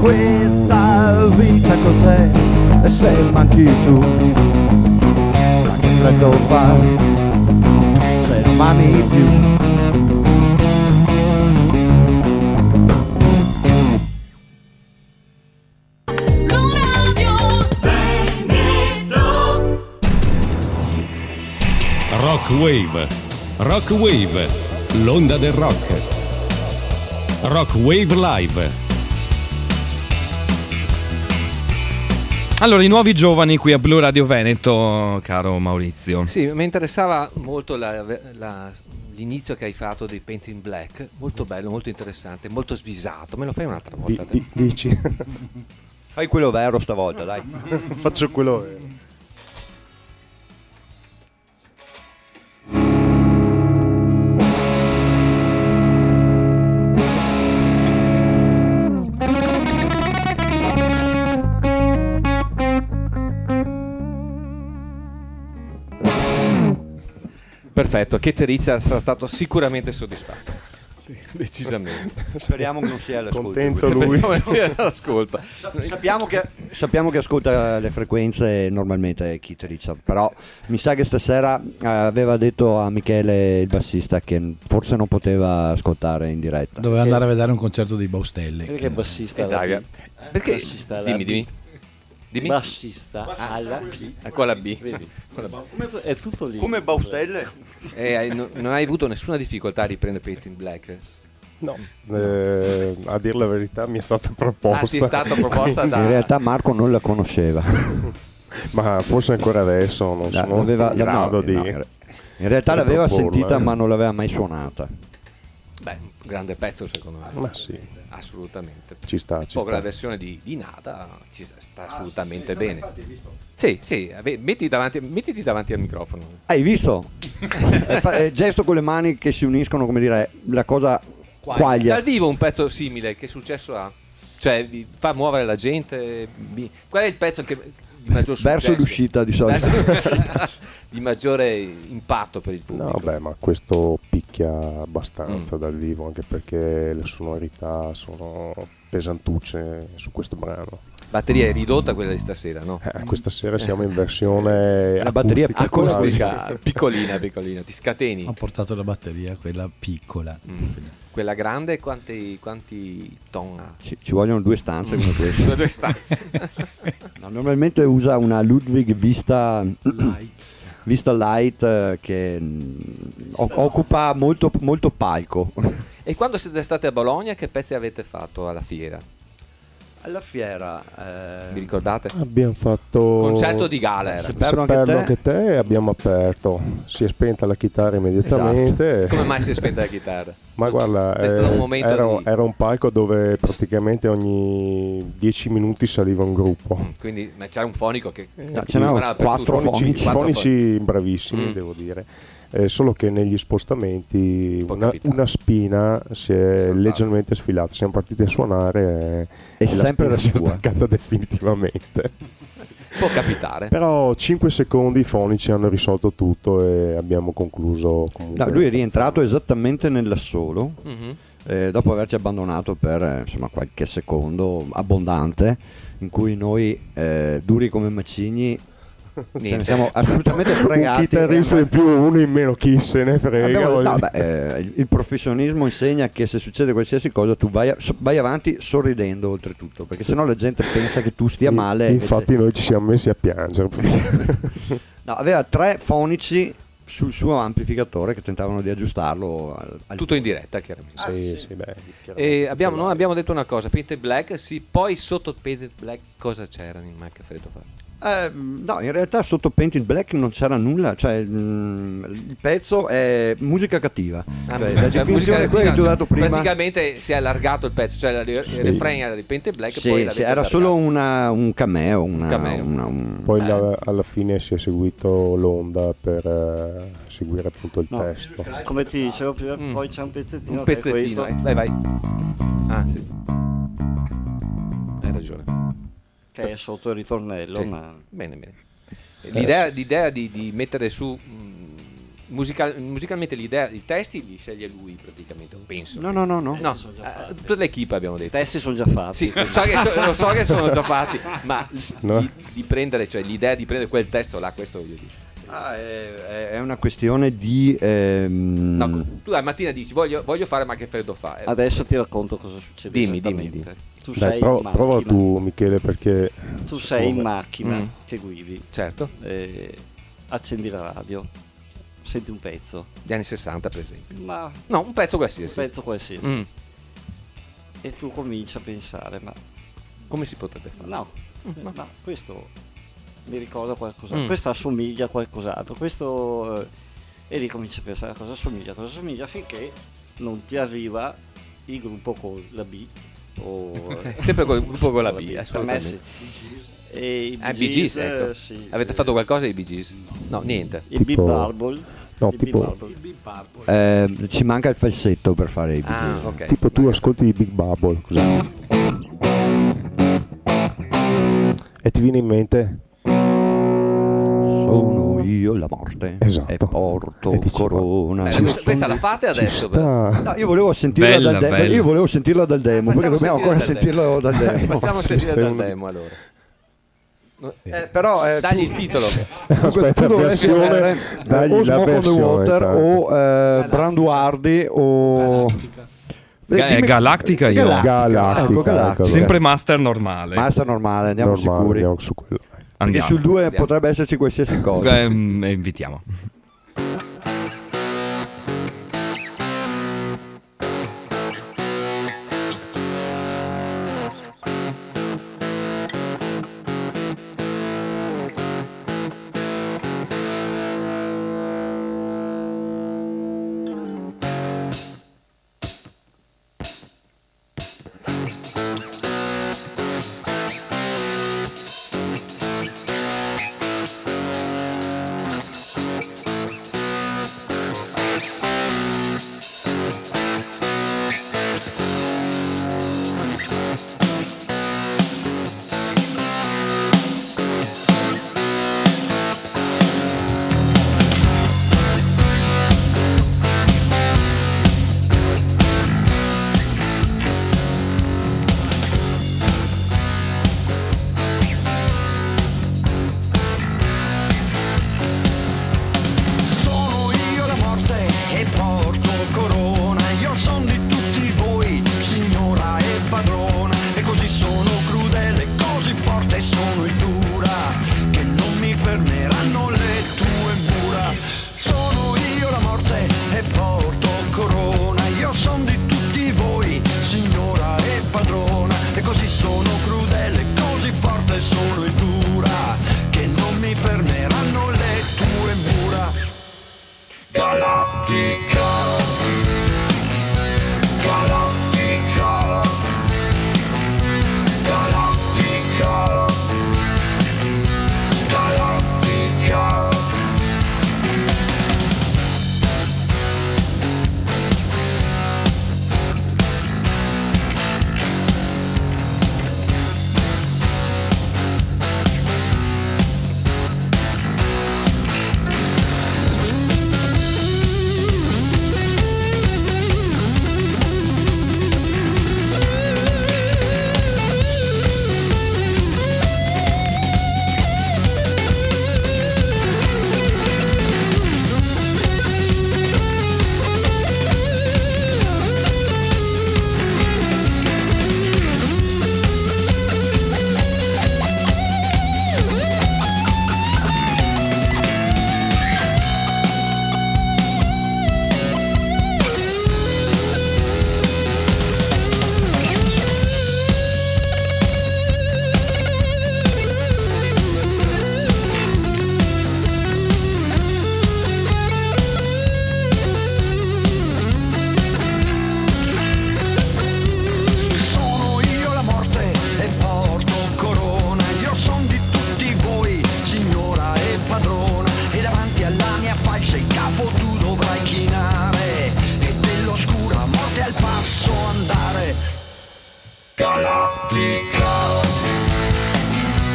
questa vita cos'è? E se manchi tu, ma che freddo fa se non m'ami più. Rock Wave, l'onda del rock. Rock Wave Live. Allora, i nuovi giovani qui a Blu Radio Veneto, caro Maurizio. Sì, mi interessava molto l'inizio che hai fatto di Paint in Black, molto bello, molto interessante, molto svisato. Me lo fai un'altra volta? Dici? Fai quello vero stavolta, dai. Faccio quello vero. Perfetto, Kate Richards sarà stato sicuramente soddisfatto. Decisamente. Speriamo che non sia all'ascolto. Contento lui. Sappiamo che ascolta le frequenze normalmente Keith Richards, però mi sa che stasera aveva detto a Michele, il bassista, che forse non poteva ascoltare in diretta. Doveva andare a vedere un concerto di Baustelli. Perché bassista? Perché? Dimmi. Bassista alla B. Con la B. Vedi? È tutto lì. Come Baustelle? Non hai avuto nessuna difficoltà a riprendere Paint in Black? No, a dire la verità mi è stata proposta. Ti è stata proposta In realtà Marco non la conosceva. Ma forse ancora adesso non sono in grado di... In realtà l'aveva sentita ma non l'aveva mai suonata. Beh, grande pezzo secondo me. Ma sì, assolutamente. Ci sta. Poi la versione di Nada ci sta assolutamente bene. Sì, mettiti davanti al microfono. Hai visto? È gesto con le mani che si uniscono, come dire, la cosa quaglia. Dal vivo un pezzo simile, che successo ha? Cioè, fa muovere la gente. Qual è il pezzo che di maggior successo? Verso l'uscita di solito. Di maggiore impatto per il pubblico. No, beh, ma questo picchia abbastanza dal vivo, anche perché le sonorità sono pesantucce su questo brano. Batteria è ridotta quella di stasera, no? Questa sera siamo in versione la batteria acustica, piccolina, ti scateni. Ho portato la batteria, quella piccola. Quella grande quanti ton ha? Ci vogliono 2 stanze come queste. 2 stanze. No, normalmente usa una Ludwig Vista Light che occupa molto palco. E quando siete stati a Bologna, che pezzi avete fatto alla fiera? Alla fiera vi ricordate? Abbiamo fatto concerto di gala, era Saperlo anche te, e abbiamo aperto. Si è spenta la chitarra immediatamente. Come mai si è spenta la chitarra? Ma guarda, era un palco dove praticamente ogni 10 minuti saliva un gruppo. Quindi ma c'era un fonico che c'erano 4 fonici bravissimi, devo dire. Solo che negli spostamenti una spina si è leggermente sfilata. Siamo partiti a suonare e la spina si è staccata definitivamente. Può capitare. Però 5 secondi i fonici hanno risolto tutto e abbiamo concluso comunque. No, lui è rientrato esattamente nell'assolo, dopo averci abbandonato per qualche secondo abbondante, in cui noi duri come macigni ce ne siamo assolutamente fregati. Un chitarrista in più, uno in meno, chi se ne frega. Il professionismo insegna che se succede qualsiasi cosa tu vai avanti sorridendo, oltretutto, perché sennò la gente pensa che tu stia male. Infatti noi ci siamo messi a piangere. No, aveva 3 fonici sul suo amplificatore che tentavano di aggiustarlo tutto in diretta, chiaramente. Sì, beh, e non abbiamo detto una cosa, Painted Black, poi sotto Painted Black cosa c'era in Macchia Freddo Fare? No, in realtà sotto Painted Black non c'era nulla, cioè il pezzo è musica cattiva. La definizione è quella che ti ho dato prima. Praticamente si è allargato il pezzo, cioè il refrain era di Painted Black, sì, poi era allargato. Solo un cameo. Poi alla fine si è seguito l'onda per seguire appunto il testo. Come ti dicevo prima, poi c'è un pezzettino. Un pezzettino, vai. Ah sì, hai ragione. Che è sotto il ritornello, sì. ma... Bene. L'idea di mettere su musicalmente l'idea, i testi li sceglie lui praticamente, penso. No. Tutta l'equipe abbiamo detto. I testi sono già fatti. Sì, lo so che sono già fatti, ma di prendere, cioè l'idea di prendere quel testo là, questo voglio dire. È una questione di No, tu la mattina dici voglio fare, ma che freddo fa. Adesso ti racconto cosa succede. Dimmi. Tu Dai, sei prova tu, Michele, perché tu sei in macchina che guidi, certo, accendi la radio, senti un pezzo gli anni 60 per esempio, ma no, un pezzo qualsiasi, e tu cominci a pensare, ma come si potrebbe fare? No, ma questo mi ricorda qualcosa, questo assomiglia a qualcos'altro, questo e ricominci a pensare a cosa assomiglia finché non ti arriva il gruppo con la B o sempre col gruppo con la B, assolutamente. E i Bee Gees, ecco. Sì, avete fatto qualcosa ai Bee Gees? No, niente. Il Bee Bubble. No, il tipo ci manca il falsetto per fare i Bee Gees. Okay. tipo tu ascolti i Big Bubble, così. E ti viene in mente? Sono io la morte, esatto, e porto corona. Questa la fate adesso? No, io volevo sentirla dal demo. Io volevo sentirla dal demo, perché dobbiamo ancora sentirlo dal demo. Facciamo sentire dal demo allora. Però dagli il titolo. Aspetta, versione, o Smoke on the Water o Branduardi o Galactica. Galactica. Sempre master normale. Andiamo sicuri. Andiamo su quello. Perché sul 2 potrebbe esserci qualsiasi cosa. Invitiamo.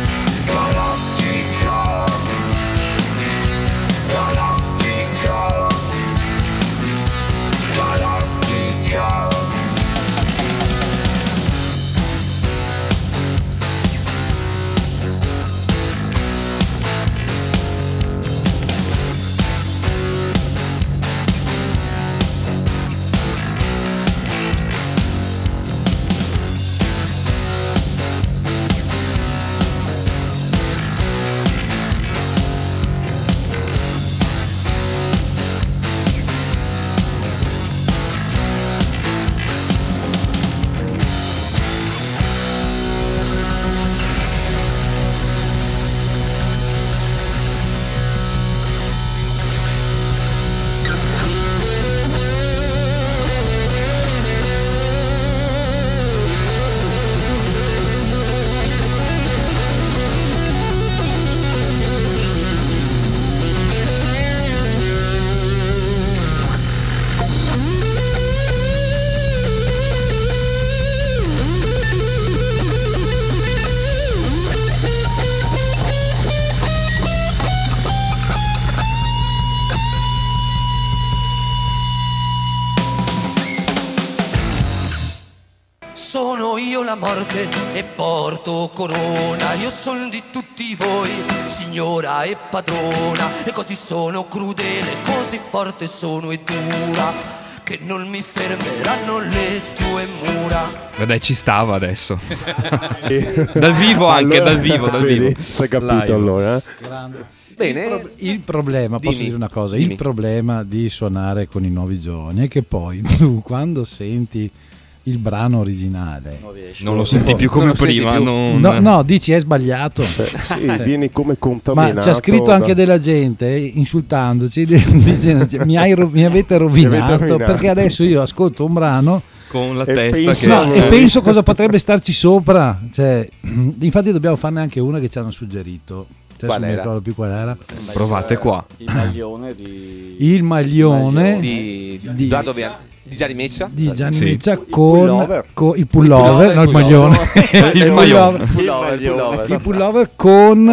Galattica. sono io la morte e porto corona. Io sono di tutti voi, signora e padrona, e così sono crudele, così forte sono e dura, che non mi fermeranno le tue mura. Dai, ci stava adesso. Dal vivo anche, allora, dal vivo. Si è capito live. Allora. Grande. Bene, il problema, posso dire una cosa, dimmi. Il problema di suonare con i nuovi giovani è che poi tu quando senti il brano originale non lo senti più come prima, no, dici è sbagliato, vieni come contaminato. Ma c'è scritto anche della gente insultandoci dicendo mi avete rovinato, perché adesso io ascolto un brano con la e testa penso cosa potrebbe starci sopra, cioè, infatti dobbiamo farne anche una che ci hanno suggerito. Adesso non mi ricordo più qual era. Provate qua. Il maglione di Gianni Meccia. Di Gianni Sì. Meccia con il pullover, no il maglione. Il pullover con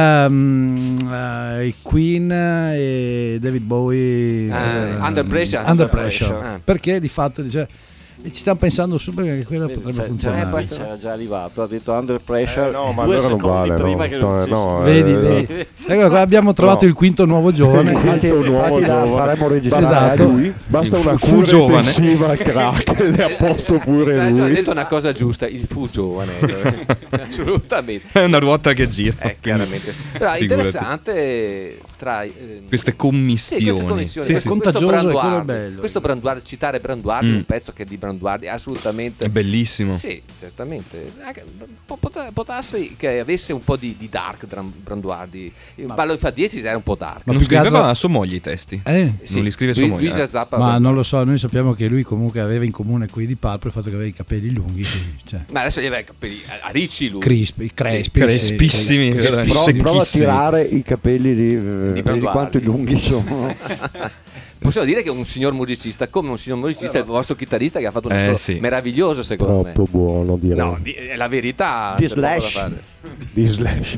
i Queen e David Bowie. Under Pressure. Perché di fatto dice e ci stiamo pensando su perché quella potrebbe funzionare. C'era già arrivato, ha detto Under Pressure. No, ma allora non vale. Prima Vedi. Ecco qua abbiamo trovato il quinto nuovo giovane. Faremo registrare lui. Basta una cura intensiva al crack ed è a posto pure lui. Ha detto una cosa giusta, il fu giovane. Assolutamente. È una ruota che gira. Chiaramente. Però è interessante tra queste commissioni. È contagioso, è quello bello. Questo Branduardi, citare Branduardi, un pezzo che di Branduardi è assolutamente è bellissimo. Sì, certamente. Potassi che avesse un po' di dark Branduardi. Ballo in fa diesis era un po' dark. Ma non scriveva a sua moglie i testi? Sì. Non li scrive sua moglie. Ma non lo so, noi sappiamo che lui comunque aveva in comune quelli di Pulp il fatto che aveva i capelli lunghi. Cioè. Ma adesso gli aveva i capelli a ricci lui. Crespissimi. Prova a tirare i capelli di quanto lunghi sono. Possiamo dire che è un signor musicista, come un signor musicista, il vostro chitarrista che ha fatto un solo meraviglioso, secondo me. Troppo buono, direi. No, è la verità. Di Slash.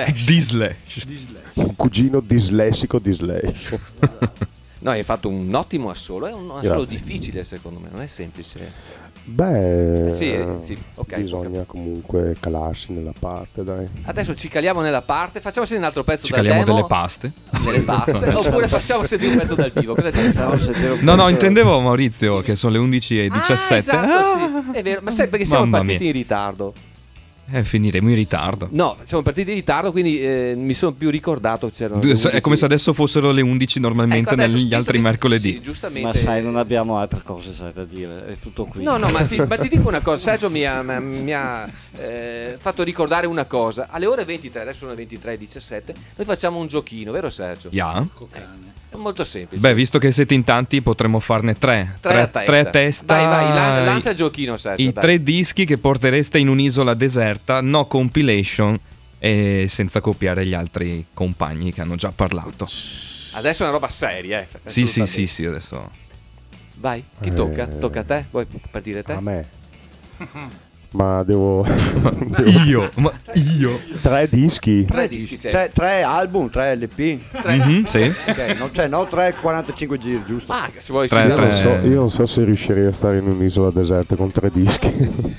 Un cugino dislessico di Slash. No, hai fatto un ottimo assolo, è un assolo difficile secondo me, non è semplice. Beh, sì, okay, bisogna comunque calarsi nella parte, dai. Adesso ci caliamo nella parte, facciamo sentire un altro pezzo dal demo. Delle paste. Oppure facciamo sentire un pezzo dal vivo. No, intendevo Maurizio che sono le 11:17. Esatto, sì, è vero, ma sai perché siamo partiti in ritardo? Finiremo in ritardo. No, siamo partiti in ritardo, quindi mi sono più ricordato. È come se adesso fossero le 11 normalmente negli altri mercoledì. Sì, giustamente. Ma sai, non abbiamo altre cose da dire, è tutto qui. No, ma ti dico una cosa. Sergio mi ha fatto ricordare una cosa. Alle ore 23, adesso sono le 23:17, noi facciamo un giochino, vero Sergio? È molto semplice. Beh, visto che siete in tanti, potremmo farne tre a testa. Vai, lancia il giochino, Sergio. 3 dischi che portereste in un'isola deserta, no compilation e senza copiare gli altri compagni che hanno già parlato. Adesso è una roba seria, Sì, adesso. Vai, chi tocca? Tocca a te? Vuoi partire te? A me. Ma devo io 3 dischi. 3 album, 3 LP. Sì. Okay, no 3 45 giri, giusto? Se vuoi Io non so se riuscirei a stare in un'isola deserta con 3 dischi.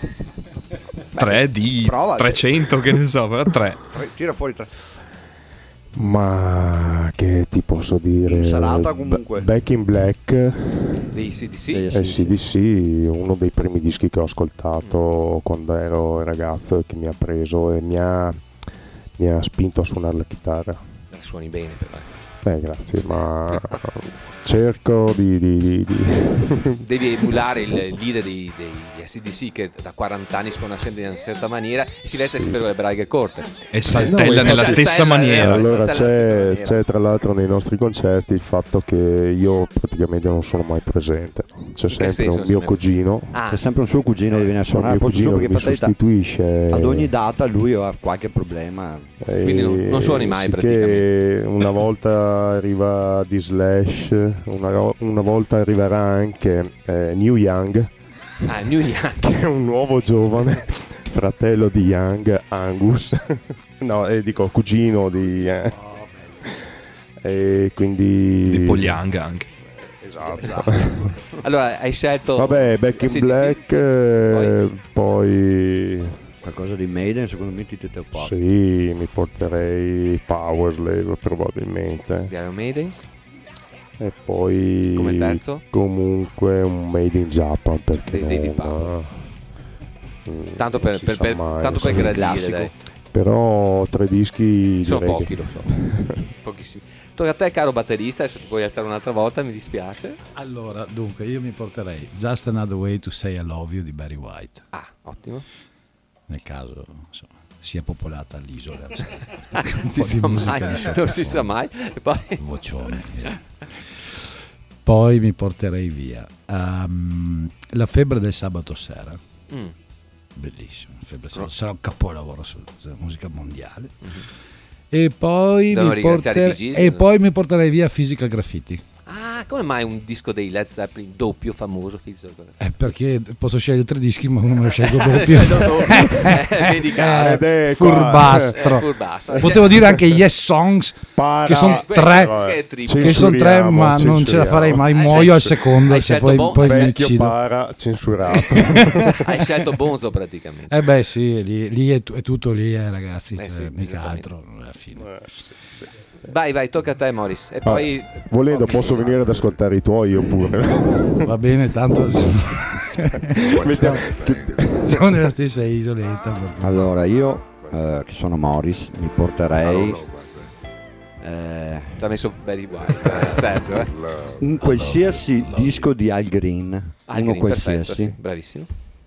3 di 300, che ne so, però 3. Tira fuori 3. Ma che ti posso dire? Insalata comunque. Back in Black dei CDC. CDC, uno dei primi dischi che ho ascoltato quando ero ragazzo e che mi ha preso e mi ha spinto a suonare la chitarra. Suoni bene però. Grazie, ma cerco di devi emulare il leader dei SDC che da 40 anni suona sempre in una certa maniera e si veste sempre con le braghe corte e saltella nella stessa maniera. Allora c'è tra l'altro nei nostri concerti il fatto che io praticamente non sono mai presente, c'è sempre un mio cugino, c'è sempre un suo cugino che viene a suonare, mio cugino che mi sostituisce ad ogni data, lui ha qualche problema, quindi non suoni mai praticamente. Una volta arriva di Slash, una volta arriverà anche New Young. New Young, che è un nuovo giovane fratello di Young, Angus. Dico cugino di e quindi di Paul Young anche. Esatto. Allora, hai scelto... Vabbè, Back in Black, poi... Qualcosa di Maiden, secondo me ti te Sì, mi porterei Powerslave probabilmente. Di Iron Maiden. E poi... Come terzo? Comunque un Made in Japan, perché di tanto per gradire, dai. Però 3 dischi sono pochi, lo so. Pochissimi. Tocca a te, caro batterista, adesso ti puoi alzare un'altra volta, mi dispiace. Allora, dunque, io mi porterei Just Another Way to Say I Love You di Barry White. Ah, ottimo. Nel caso, insomma, sia popolata l'isola. Non si sa mai. E poi... Vocione. Poi mi porterei via La febbre del sabato sera. Bellissimo, sarà un capolavoro sulla musica mondiale. E poi mi porterei via Physical Graffiti. Ah, come mai un disco dei Led Zeppelin doppio famoso? Perché posso scegliere 3 dischi, ma uno me lo scelgo doppio. Furbastro. Potevo dire anche Yes Songs, che sono 3, ma non ce la farei mai. Muoio al secondo, se poi mi uccido. Censurato. Hai scelto Bonzo praticamente. Beh sì, lì è tutto lì, ragazzi, mica altro alla fine. Vai, tocca a te, Morris. E poi volendo posso venire ad ascoltare i tuoi oppure. Va bene, tanto siamo nella stessa isoletta. Allora io che sono Morris mi porterei t'ha messo Barry White, un qualsiasi disco di Al Green. Uno qualsiasi. Perfetto, sì, bravissimo.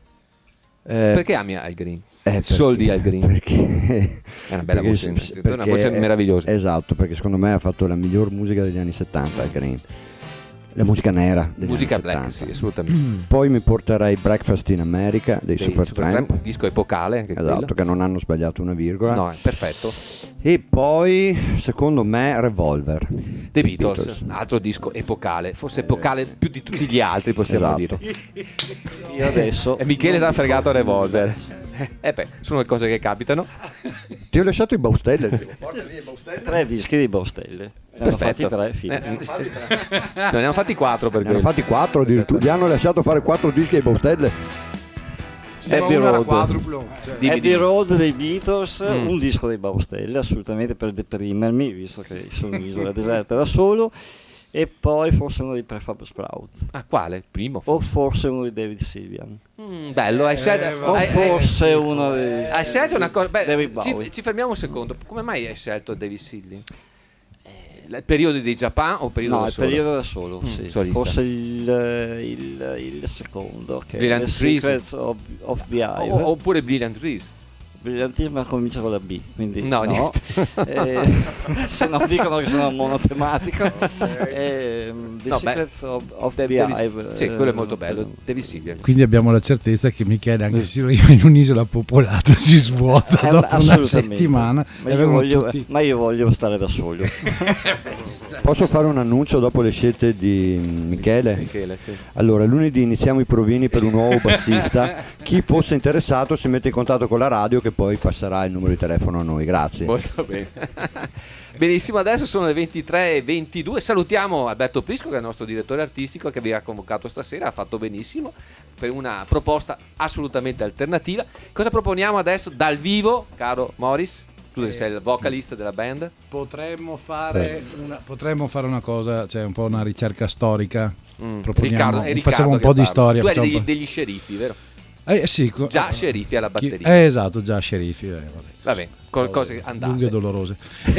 Perché ami Al Green? Sol di Al Green? Perché è una bella voce, una voce meravigliosa. Esatto, perché secondo me ha fatto la miglior musica degli anni 70 Al Green. La musica nera degli musica anni black, 70. sì, assolutamente. Poi mi porterei Breakfast in America dei Supertramp, disco epocale anche esatto, quello. Che non hanno sbagliato una virgola. No, è perfetto. E poi secondo me Revolver, The Beatles, altro disco epocale, forse epocale più di tutti gli altri, possiamo dire. Io adesso e Michele ti ha fregato Revolver. Sono le cose che capitano. Ti ho lasciato i Baustelle. 3 dischi di Baustelle. Perfetto. Ne hanno fatti 4 per ne hanno fatti 4 addirittura. Gli hanno lasciato fare 4 dischi ai Baustelle. Abbey Road dei Beatles, un disco dei Baustelle, assolutamente per deprimermi, visto che sono in isola deserta da solo. E poi forse uno dei Prefab Sprout. Ah, quale? Primo? O forse uno di David Sylvian. Bello, hai scelto. Forse uno di. Hai scelto una cosa. Ci fermiamo un secondo. Come mai hai scelto David Sylvian? Il periodo di Japan o periodo da solo? No, il periodo da solo, sì. Forse il secondo, che Brilliant è The Secrets of the Hive. Oppure Brilliant Trees. Brillantismo comincia con la B, quindi no. Se no dicono che sono monotematico. The Secrets of the Hive. Sì, quello è molto bello. Devi Silvia. Quindi abbiamo la certezza che Michele, anche se arriva in un'isola popolata, si svuota dopo una settimana. Ma io voglio stare da solo. Posso fare un annuncio dopo le scelte di Michele? Michele, sì. Allora, lunedì iniziamo i provini per un nuovo bassista. Chi fosse interessato si mette in contatto con la radio, che poi passerà il numero di telefono a noi. Grazie. Molto bene. Benissimo, adesso sono le 23:22. Salutiamo Alberto Prisco, che è il nostro direttore artistico, che vi ha convocato stasera. Ha fatto benissimo per una proposta assolutamente alternativa. Cosa proponiamo adesso dal vivo, caro Morris? Tu sei il vocalista della band. Potremmo fare una cosa, cioè un po' una ricerca storica. Riccardo, facciamo un po' di storia. Tu eri degli sceriffi, vero? Sì, già sceriffi alla batteria. Esatto, già sceriffi. Vabbè, cose andate. Lunghe e dolorose.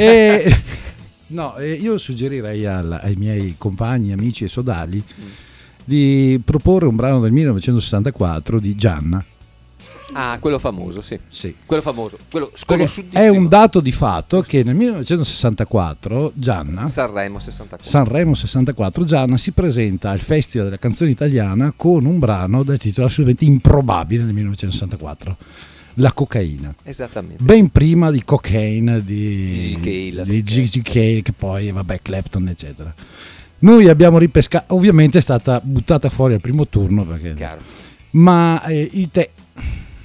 Io suggerirei ai miei compagni, amici e sodali di proporre un brano del 1964 di Gianna. Ah, quello famoso, sì. Quello famoso, quello sconosciutissimo. È un dato di fatto che nel 1964 Gianna, Sanremo 64, Gianna si presenta al Festival della Canzone Italiana con un brano dal titolo assolutamente improbabile nel 1964. La cocaina. Esattamente. Ben prima di Cocaine di Gigi Cale, che poi Clapton eccetera. Noi abbiamo ripescato, ovviamente è stata buttata fuori al primo turno perché chiaro. Ma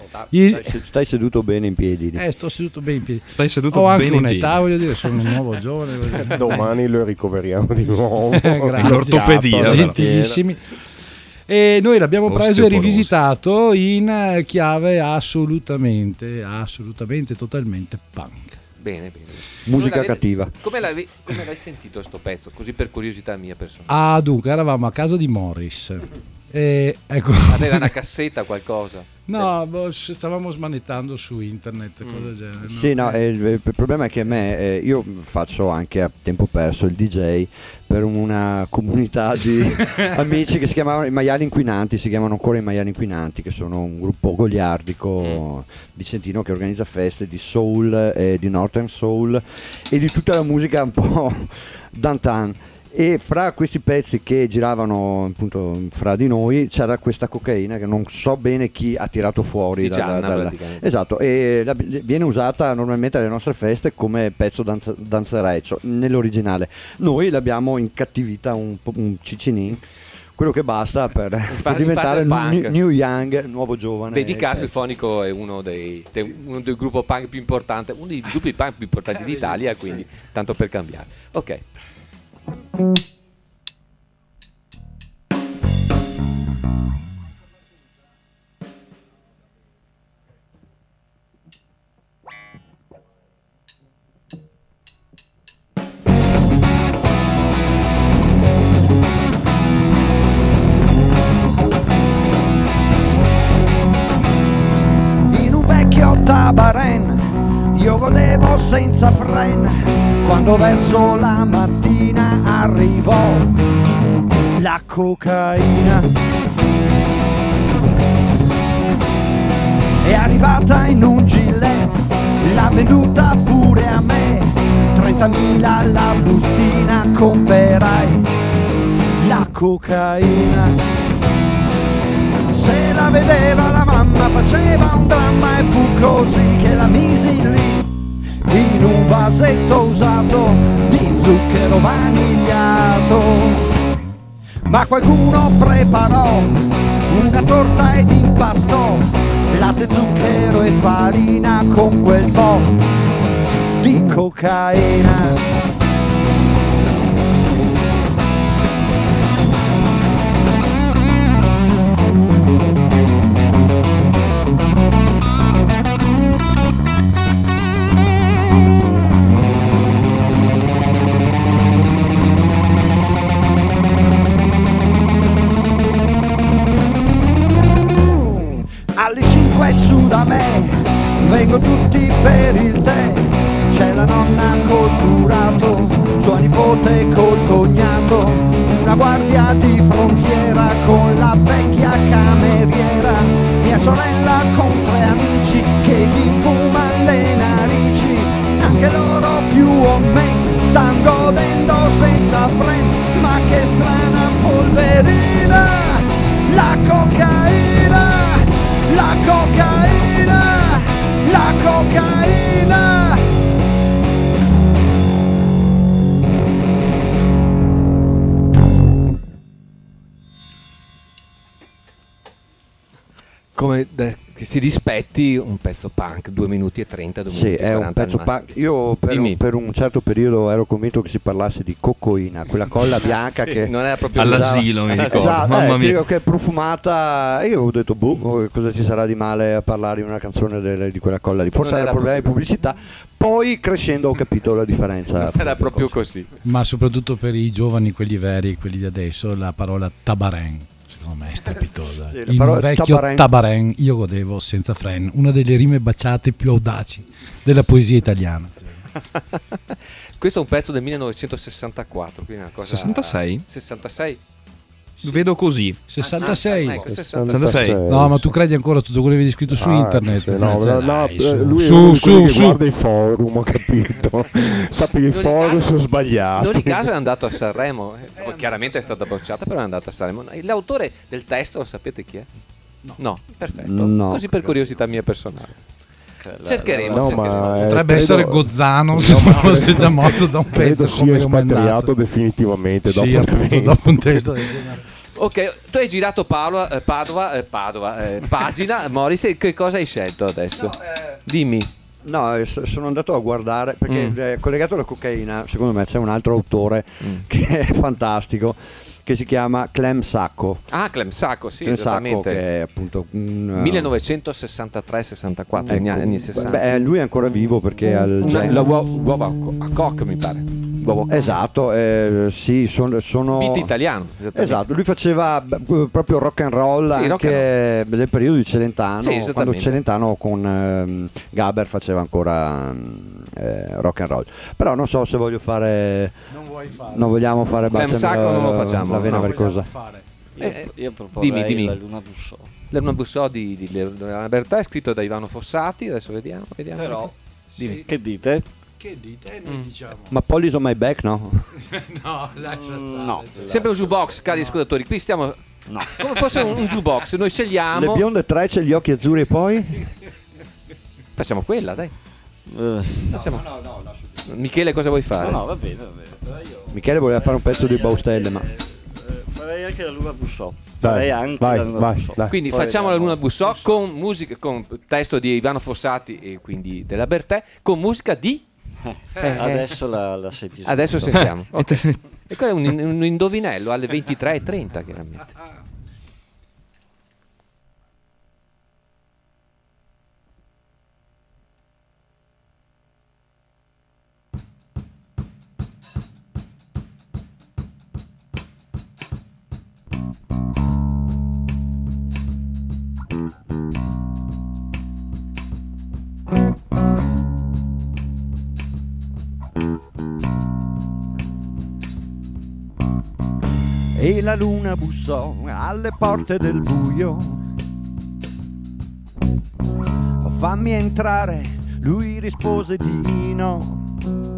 Stai seduto bene in piedi. Sto seduto bene in piedi. Stai seduto Ho bene anche in un'età, piedi. voglio dire, sono un nuovo giovane. Domani lo ricoveriamo di nuovo. All'ortopedia. Gentilissimi. E noi l'abbiamo preso e rivisitato in chiave assolutamente, totalmente punk. Bene. Musica cattiva. Come l'hai sentito sto pezzo? Così per curiosità mia personale. Dunque, eravamo a casa di Morris. Ecco. Aveva una cassetta, qualcosa? No, stavamo smanettando su internet, cose del genere. No? Sì, no, il problema è che io faccio anche a tempo perso il DJ per una comunità di amici che si chiamavano i Maiali Inquinanti, si chiamano ancora i Maiali Inquinanti, che sono un gruppo goliardico vicentino che organizza feste di soul e di northern soul e di tutta la musica un po' downtown. E fra questi pezzi che giravano appunto fra di noi c'era questa cocaina che non so bene chi ha tirato fuori esatto, e viene usata normalmente alle nostre feste come pezzo danzereccio nell'originale. Noi l'abbiamo incattivita un cicinin, quello che basta per diventare new young, nuovo giovane. Vedi caso il Fonico è uno dei gruppi punk più importanti, uno dei gruppi punk più importanti d'Italia, quindi tanto per cambiare. Ok. In un vecchio Tabaren io godevo senza fren, quando verso la mattina arrivò la cocaina. È arrivata in un gilet, l'ha venduta pure a me, 30.000 la bustina, comperai la cocaina. Se la vedeva la mamma faceva un dramma e fu così che la misi lì in un vasetto usato di zucchero vanigliato. Ma qualcuno preparò una torta ed impastò latte, zucchero e farina con quel po' di cocaina. Alle 5 su da me vengo tutti per il tè, c'è la nonna col curato, sua nipote col cognato, una guardia di frontiera con la vecchia cameriera, mia sorella con 3 amici che gli fuman le narici, anche loro più o meno stan godendo senza freno, ma che strana polverina, la cocaina, la cocaina, la cocaina. Come che si rispetti un pezzo punk, 2 minuti e 30, 2 minuti sì, e 40 è un pezzo punk. Io per un certo periodo ero convinto che si parlasse di cocoina, quella colla bianca sì, che non era proprio all'asilo, mi ricordo. Esatto, mamma mia, che è profumata. Io ho detto cosa ci sarà di male a parlare in una canzone di quella colla lì, forse era problema di pubblicità. Poi crescendo ho capito la differenza. Non era proprio così. Ma soprattutto per i giovani, quelli veri, quelli di adesso, la parola tabaren secondo me è strepitosa. Sì, in un vecchio tabaren io godevo senza freno, una delle rime baciate più audaci della poesia italiana. Questo è un pezzo del 1964, quindi una cosa 66? 66? Sì. Vedo così 66. Ecco, 66. No, ma tu credi ancora tutto quello che avevi scritto su internet? Sì, no, lui guarda i forum, ho capito. Sappi che i forum sono sbagliati. In ogni caso è andato a Sanremo, chiaramente è stata bocciata, però è andata a Sanremo. L'autore del testo lo sapete chi è? No, perfetto. No. Così per curiosità mia personale. Cercheremo. Potrebbe essere Gozzano se fosse già morto da un pezzo. Credo sia espatriato definitivamente dopo un testo del genere. Ok, tu hai girato Padova, pagina, Morris, che cosa hai scelto adesso? Dimmi. No, sono andato a guardare perché collegato alla cocaina, secondo me c'è un altro autore che è fantastico, che si chiama Clem Sacco. Ah, Clem Sacco, sì, Clem esattamente. Sacco, che è appunto 1963-64, ecco, anni 60. Beh, lui è ancora vivo perché l'uovo a Koch, mi pare. Esatto, sì, sono beat italiano. Esatto, lui faceva proprio rock and roll, sì, anche nel periodo di Celentano, sì, quando Celentano con Gaber faceva ancora rock and roll. Però non so se voglio fare, non vogliamo fare non lo facciamo, la vena varcosa. Io proporrei dimmi. La Luna Bussò. La Luna Bussò di Leonardo Bertà, è scritto da Ivano Fossati. Adesso vediamo. Però, sì. Che dite? Che dite? Noi diciamo. Ma Police on My Back, no? No, lascia stare. No. Sempre un jukebox, cari ascoltatori. Qui stiamo come fosse un jukebox. Noi scegliamo. Le bionde 3, c'è gli occhi azzurri e poi? Facciamo quella, dai. Facciamo. No. Michele, cosa vuoi fare? No, va bene. Michele voleva fare un pezzo di Baustelle, ma farei anche la Luna Bussò. Dai. Quindi facciamo la Luna Bussò con musica, con testo di Ivano Fossati e quindi della Bertè, con musica di adesso la senti. Adesso sentiamo. Okay. E quello è un indovinello alle 23:30 chiaramente. E la luna bussò alle porte del buio. Fammi entrare, lui rispose di no.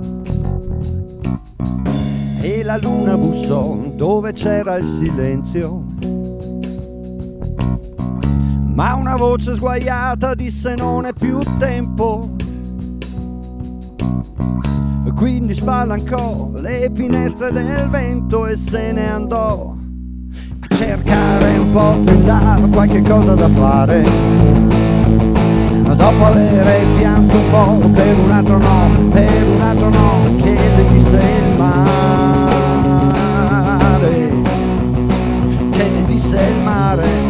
E la luna bussò dove c'era il silenzio. Ma una voce sguaiata disse non è più tempo. Quindi spalancò le finestre del vento e se ne andò a cercare un po' più in là qualche cosa da fare. Dopo aver pianto un po' per un altro no, che le disse il mare, che le disse il mare.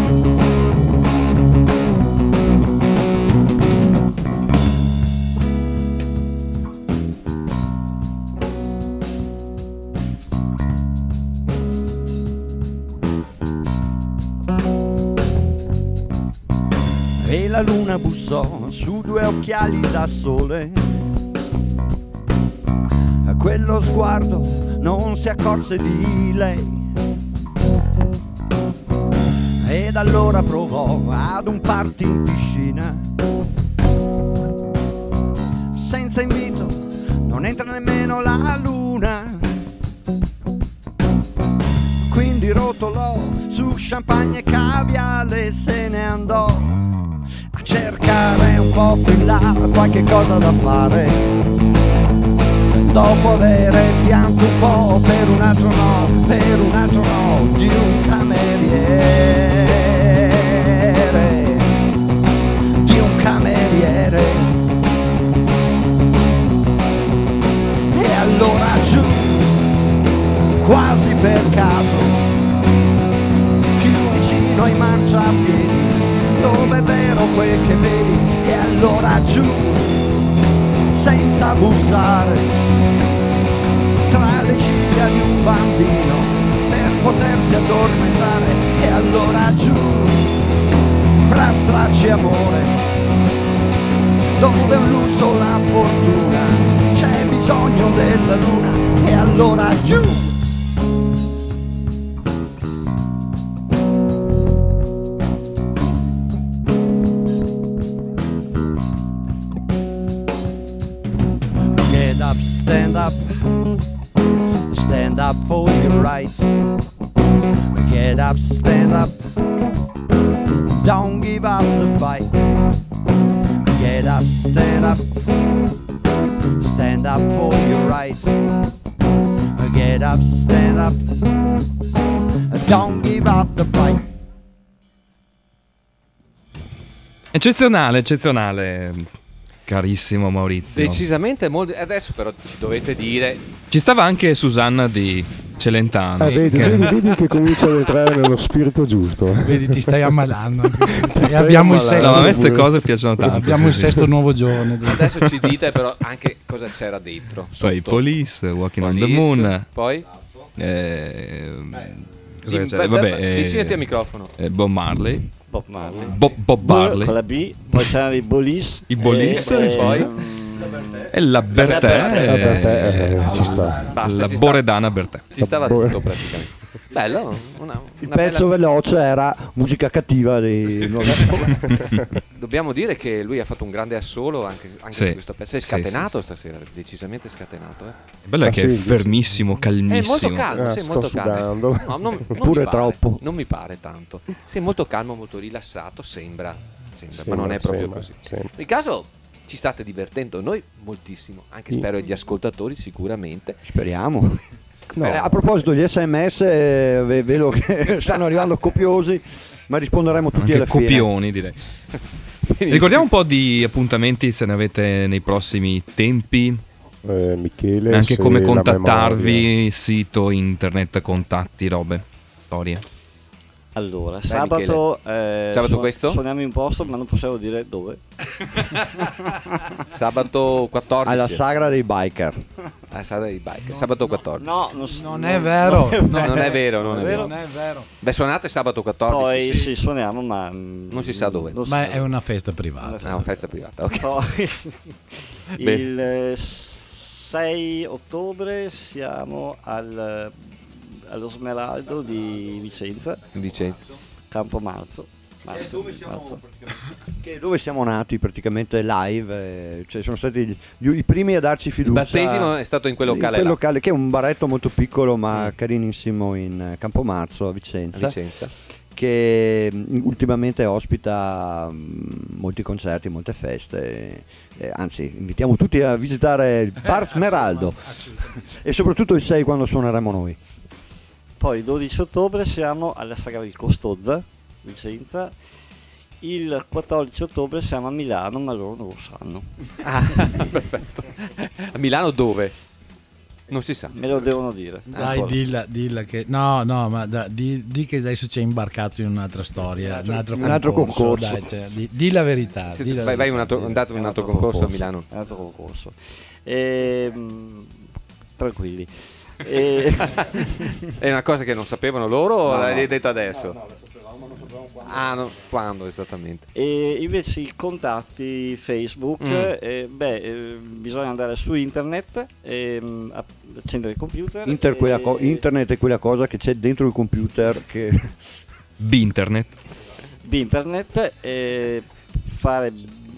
E la luna bussò su due occhiali da sole. A quello sguardo non si accorse di lei. Ed allora provò ad un party in piscina. Senza invito non entra nemmeno la luna. Quindi rotolò su champagne e caviale e se ne andò a cercare un po' più in là qualche cosa da fare. Dopo aver pianto un po' per un altro no di un cameriere, E allora giù, quasi per caso, più vicino ai mangiapiedi, dove è vero quel che vedi, e allora giù, senza bussare, tra le ciglia di un bambino, per potersi addormentare, e allora giù, fra stracci e amore, dove un lusso la fortuna, c'è bisogno della luna, e allora giù. Stand up for your rights. Get up, stand up. Don't give up the fight. Get up, stand up. Stand up for your rights. Get up, stand up. don't give up the fight. Eccezionale, carissimo Maurizio. Decisamente molto. Adesso però ci dovete dire. Ci stava anche Susanna di Celentano. Vedi che comincia ad entrare nello spirito giusto. Vedi, ti stai ammalando. Abbiamo il sesto. No, a me queste cose piacciono tanto. Abbiamo il sesto nuovo giorno. Adesso ci dite però anche cosa c'era dentro. Poi Police, Walking on the Moon. Poi? Cosa c'è? Vabbè, sì, al microfono. Bob Marley. Bob Marley. Bob Marley. Con la B. Poi c'erano i Bolis. I Bolis. E poi? E la Bertè. Ci sta. Basta, La ci Boredana Bertè. Ci stava tutto praticamente. Bello, Il pezzo veloce era musica cattiva dei Dobbiamo dire che lui ha fatto un grande assolo anche Sì. su questo pezzo. È scatenato Sì. stasera, decisamente scatenato. Il bello è che è fermissimo, calmissimo. È molto calmo, sei sto molto sudando. calmo. No, non Pure mi pare, troppo. Non mi pare tanto. Sei molto calmo, molto rilassato, sembra, ma non è proprio così. In caso ci state divertendo, noi moltissimo, anche spero gli ascoltatori sicuramente. Speriamo. A proposito, gli SMS vedo che stanno arrivando copiosi, ma risponderemo tutti anche alla fine. copioni, direi. Ricordiamo un po' di appuntamenti se ne avete nei prossimi tempi. Michele, Anche come la contattarvi, memoria. sito, internet, contatti, robe, storie. Allora, Dai, sabato questo? suoniamo in posto, ma non possiamo dire dove. Sabato 14 Alla sagra dei biker. sabato 14. No, Non è vero. Non è vero. Non è vero. Beh, suonate sabato 14. Poi sì. sì, suoniamo, ma Non si sa dove. non si Ma sa. è una festa privata. È una festa privata, ok. Poi Beh. il 6 ottobre siamo allo Smeraldo di Vicenza, Campo Marzo. Dove siamo nati praticamente live, cioè sono stati i primi a darci fiducia. Il battesimo è stato in quel locale, locale che è un baretto molto piccolo ma carinissimo in Campomarzo a Vicenza, che ultimamente ospita molti concerti, molte feste, anzi invitiamo tutti a visitare il Bar Smeraldo e soprattutto il 6 quando suoneremo noi. Poi il 12 ottobre siamo alla Sagra di Costozza, Vicenza. Il 14 ottobre siamo a Milano, ma loro non lo sanno. Perfetto. A Milano dove? Non si sa. Me lo devono dire. Dai, dilla che ma di che adesso ci hai imbarcato in un'altra storia, un altro concorso. Dai, cioè, di la verità. Vai andate un altro concorso a Milano. Un altro concorso. Tranquilli. È una cosa che non sapevano loro o l'hai detto adesso? No, lo sapevamo, ma non sapevamo quando. Quando esattamente? E invece i contatti Facebook, bisogna andare su internet, accendere il computer. Internet è quella cosa che c'è dentro il computer che Binternet. Fare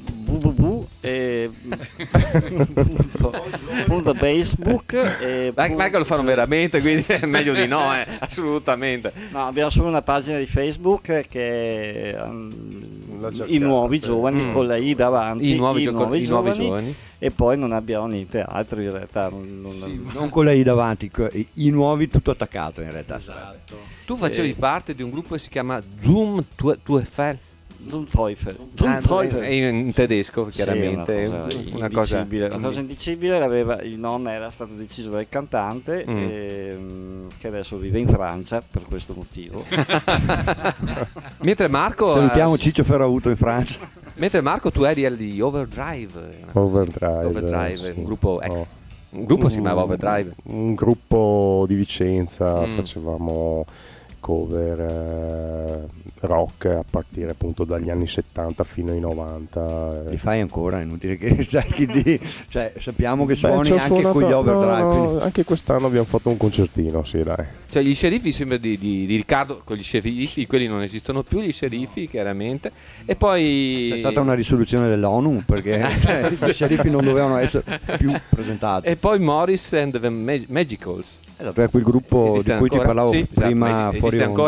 www.facebook. Michael lo fanno veramente, quindi è meglio di no, assolutamente. No, abbiamo solo una pagina di Facebook che è i nuovi giovani con la I davanti, i nuovi giovani. E poi non abbiamo niente altro in realtà. Non con la I davanti, i nuovi tutto attaccato in realtà. Esatto. Tu facevi parte di un gruppo che si chiama Zoom Teufel. Zum Teufel. In tedesco, chiaramente. Sì, una cosa indicibile. Il nome era stato deciso dal cantante, che adesso vive in Francia per questo motivo. Mentre Marco. Salutiamo Ciccio Ferrauto in Francia. Mentre Marco, tu eri di Overdrive. Sì. Un gruppo ex. Un gruppo si chiamava Overdrive. Un gruppo di Vicenza, facevamo cover rock a partire appunto dagli anni 70 fino ai 90. Li fai ancora? È inutile che cerchi di... Cioè, sappiamo che suoni anche con gli Overdrive. No, anche quest'anno abbiamo fatto un concertino, sì dai. Cioè gli sceriffi sembra di Riccardo, con gli sceriffi, quelli non esistono più, gli sceriffi chiaramente. E poi... C'è stata una risoluzione dell'ONU perché gli sceriffi non dovevano essere più presentati. E poi Morris and the Magicals. Esatto, è quel gruppo esiste di cui ancora? ti parlavo sì, prima. esiste ancora?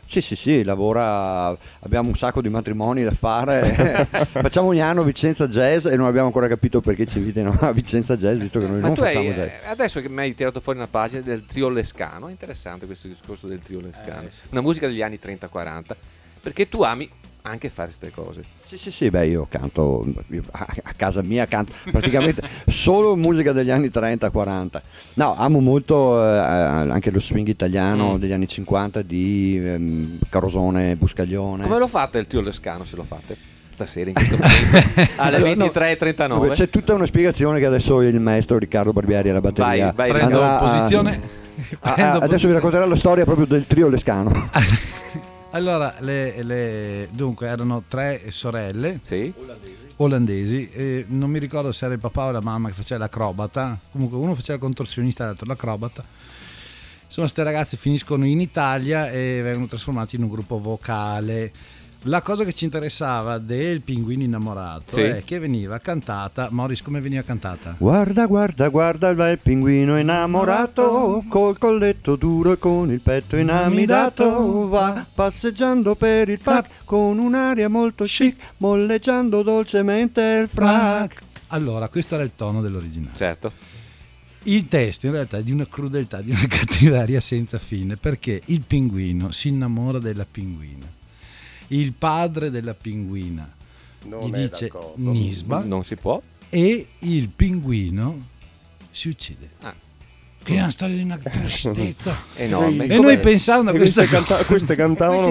Sì, lavora, abbiamo un sacco di matrimoni da fare, facciamo ogni anno Vicenza Jazz e non abbiamo ancora capito perché ci invitano a Vicenza Jazz, visto che noi non facciamo jazz. Adesso che mi hai tirato fuori una pagina del trio Lescano, interessante questo discorso del trio Lescano, una musica degli anni 30-40, perché tu ami anche fare queste cose. Sì, beh, io canto a casa mia, canto praticamente solo musica degli anni 30-40. No, amo molto anche lo swing italiano degli anni 50 di Carosone, Buscaglione. Come lo fate il trio Lescano, se lo fate? Stasera in questo momento alle 23:39. C'è tutta una spiegazione che adesso il maestro Riccardo Barbieri alla batteria vai, prendo posizione. Adesso vi racconterà la storia proprio del trio Lescano. Allora, dunque erano 3 sorelle olandesi, e non mi ricordo se era il papà o la mamma che faceva l'acrobata, comunque uno faceva il contorsionista e l'altro l'acrobata. Insomma, queste ragazze finiscono in Italia e vengono trasformate in un gruppo vocale. La cosa che ci interessava del Pinguino Innamorato è che veniva cantata. Morris, come veniva cantata? Guarda il bel pinguino innamorato, col colletto duro e con il petto inamidato, va passeggiando per il park con un'aria molto chic, molleggiando dolcemente il frac. Allora, questo era il tono dell'originale. Certo. Il testo in realtà è di una crudeltà, di una cattiveria senza fine, perché il pinguino si innamora della pinguina. Il padre della pinguina gli dice Nisba, non si può, e il pinguino si uccide. Che è una storia di una tristezza enorme. E noi pensando a queste cantavano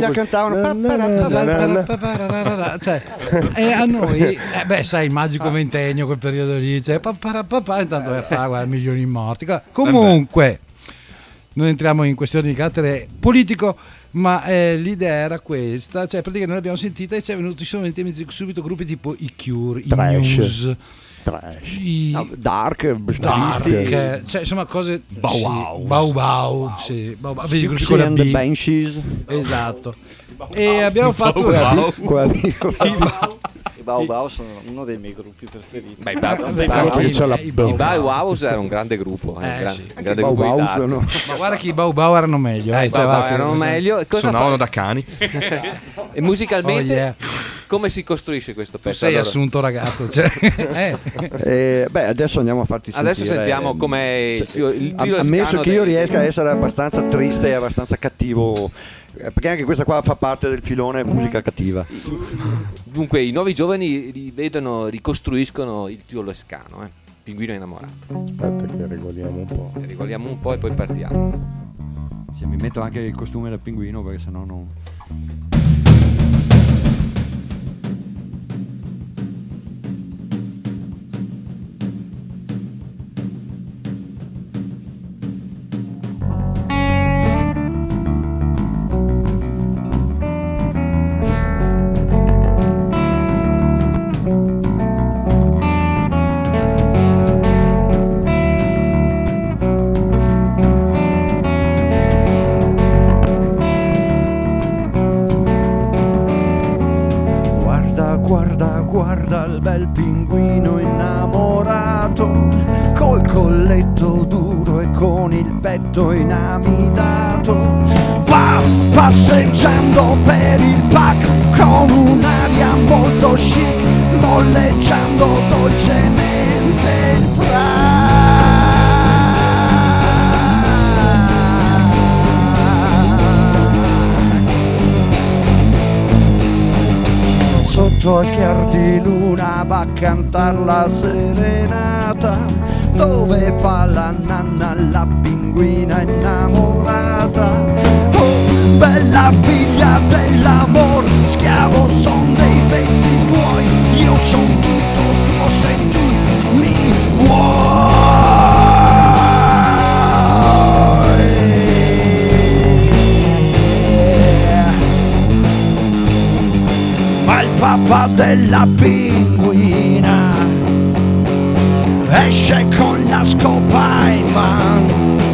cioè, e a noi sai, il magico ventennio, quel periodo lì, cioè, intanto vai a fare, guarda, milioni di morti. Comunque non entriamo in questioni di carattere politico, ma l'idea era questa, cioè praticamente noi l'abbiamo sentita e ci sono venuti subito gruppi tipo i Cure, i Muse, Dark, cioè insomma cose Bow Wow, Siouxsie and the Banshees, esatto. E abbiamo fatto i Bauhaus sono uno dei miei gruppi preferiti. I Bauhaus era un grande gruppo, un grande gruppo di Dark. Ma guarda che i Bauhaus erano meglio, erano meglio. Suonavano da cani. E musicalmente come si costruisce questo pezzo? Sei assunto, ragazzo, cioè. Adesso andiamo a farti sentire. Adesso sentiamo com'è il trio. Ammesso che io riesca a essere abbastanza triste e abbastanza cattivo, perché anche questa qua fa parte del filone musica cattiva. Dunque i nuovi giovani ricostruiscono il trio Lescano, Pinguino Innamorato. Aspetta che regoliamo un po'. E poi partiamo. Se mi metto anche il costume da pinguino, perché sennò non... Guarda il bel pinguino innamorato, col colletto duro e con il petto inamidato, va passeggiando per il park con un'aria molto chic, molleggiando dolcemente il sotto al chiar di luna va a cantar la serenata, dove fa la nanna la pinguina innamorata. Oh, bella figlia dell'amor, schiavo son dei pezzi tuoi, io son tutto tuo se tu mi vuoi. Ma il papà della pinguina esce con la scopa in mano,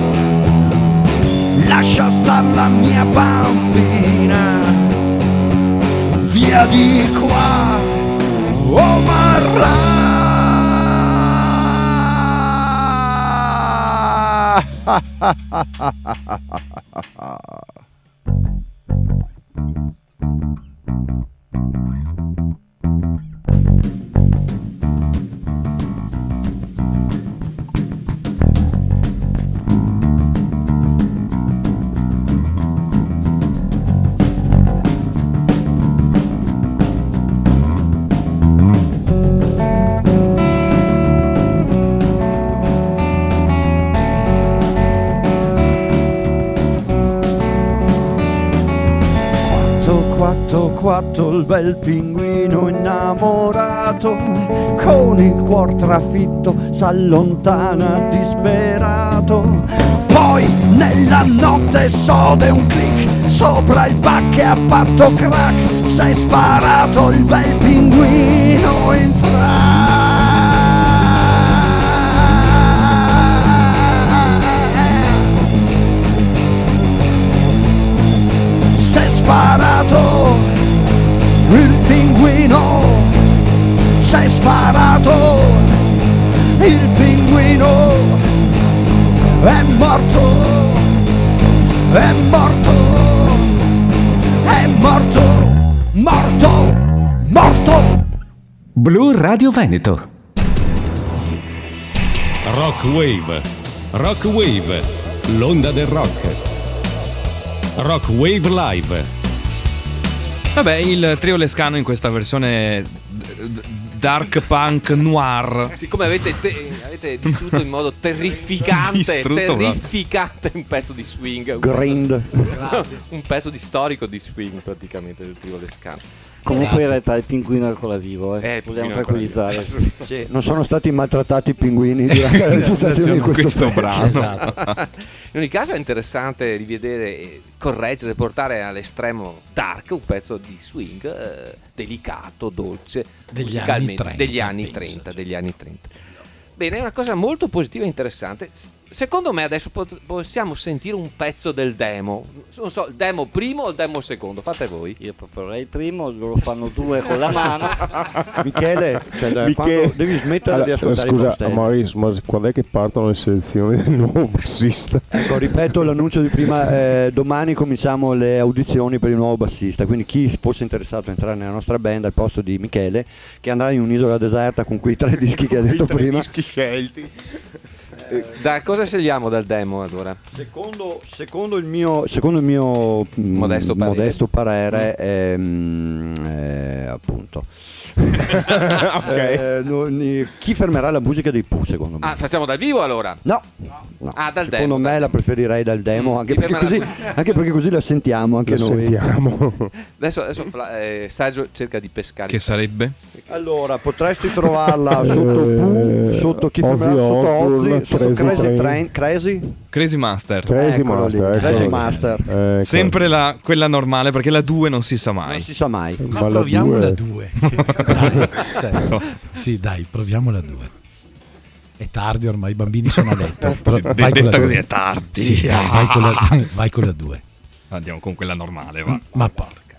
lascia star la mia bambina, via di qua, oh marrà. Il bel pinguino innamorato con il cuor trafitto s'allontana disperato. Poi nella notte sode un click sopra il bac che ha fatto crack. S'è sparato il bel pinguino in s'è sparato il pinguino, s'è sparato, il pinguino è morto, è morto, è morto, morto, morto. Blu Radio Veneto. Rock Wave, l'onda del rock. Rock Wave Live. Vabbè, il trio Lescano in questa versione dark punk noir. Siccome avete distrutto in modo terrificante un pezzo di swing, un pezzo di storico di swing praticamente del trio Lescano. Comunque in realtà il pinguino è ancora vivo, vogliamo tranquillizzare. Sì, non sono stati maltrattati i pinguini durante la registrazione di questo brano. Esatto. In ogni caso è interessante rivedere, correggere, portare all'estremo dark un pezzo di swing delicato, dolce, degli anni 30. Bene, è una cosa molto positiva e interessante. Secondo me adesso possiamo sentire un pezzo del demo. Non so, il demo primo o il demo secondo? Fate voi. Io proporrei il primo, loro fanno due con la mano. Michele, devi smettere di ascoltare. Scusa, Maurice, ma quando è che partono le selezioni del nuovo bassista? Ecco, ripeto l'annuncio di prima, domani cominciamo le audizioni per il nuovo bassista, quindi chi fosse interessato a entrare nella nostra band al posto di Michele, che andrà in un'isola deserta con quei 3 dischi che ha detto prima. 3 dischi scelti. Da cosa sgliamo dal demo allora? Secondo il mio modesto parere appunto chi fermerà la musica dei Pooh, secondo me. Facciamo dal vivo allora? No. Dal secondo me la preferirei dal demo, anche perché così la sentiamo anche noi. Adesso Sergio cerca di pescare. Che sarebbe? Allora, potresti trovarla sotto Pooh, sotto chi fermerà, sotto Ozzy, sotto Crazy Master. Crazy Master. Sempre quella normale, perché la 2 non si sa mai. Ma proviamo la 2. Sì, dai, proviamo la 2. È tardi ormai, i bambini sono a letto. Detta così è tardi. Sì, vai con la 2. Andiamo con quella normale, va. Ma porca.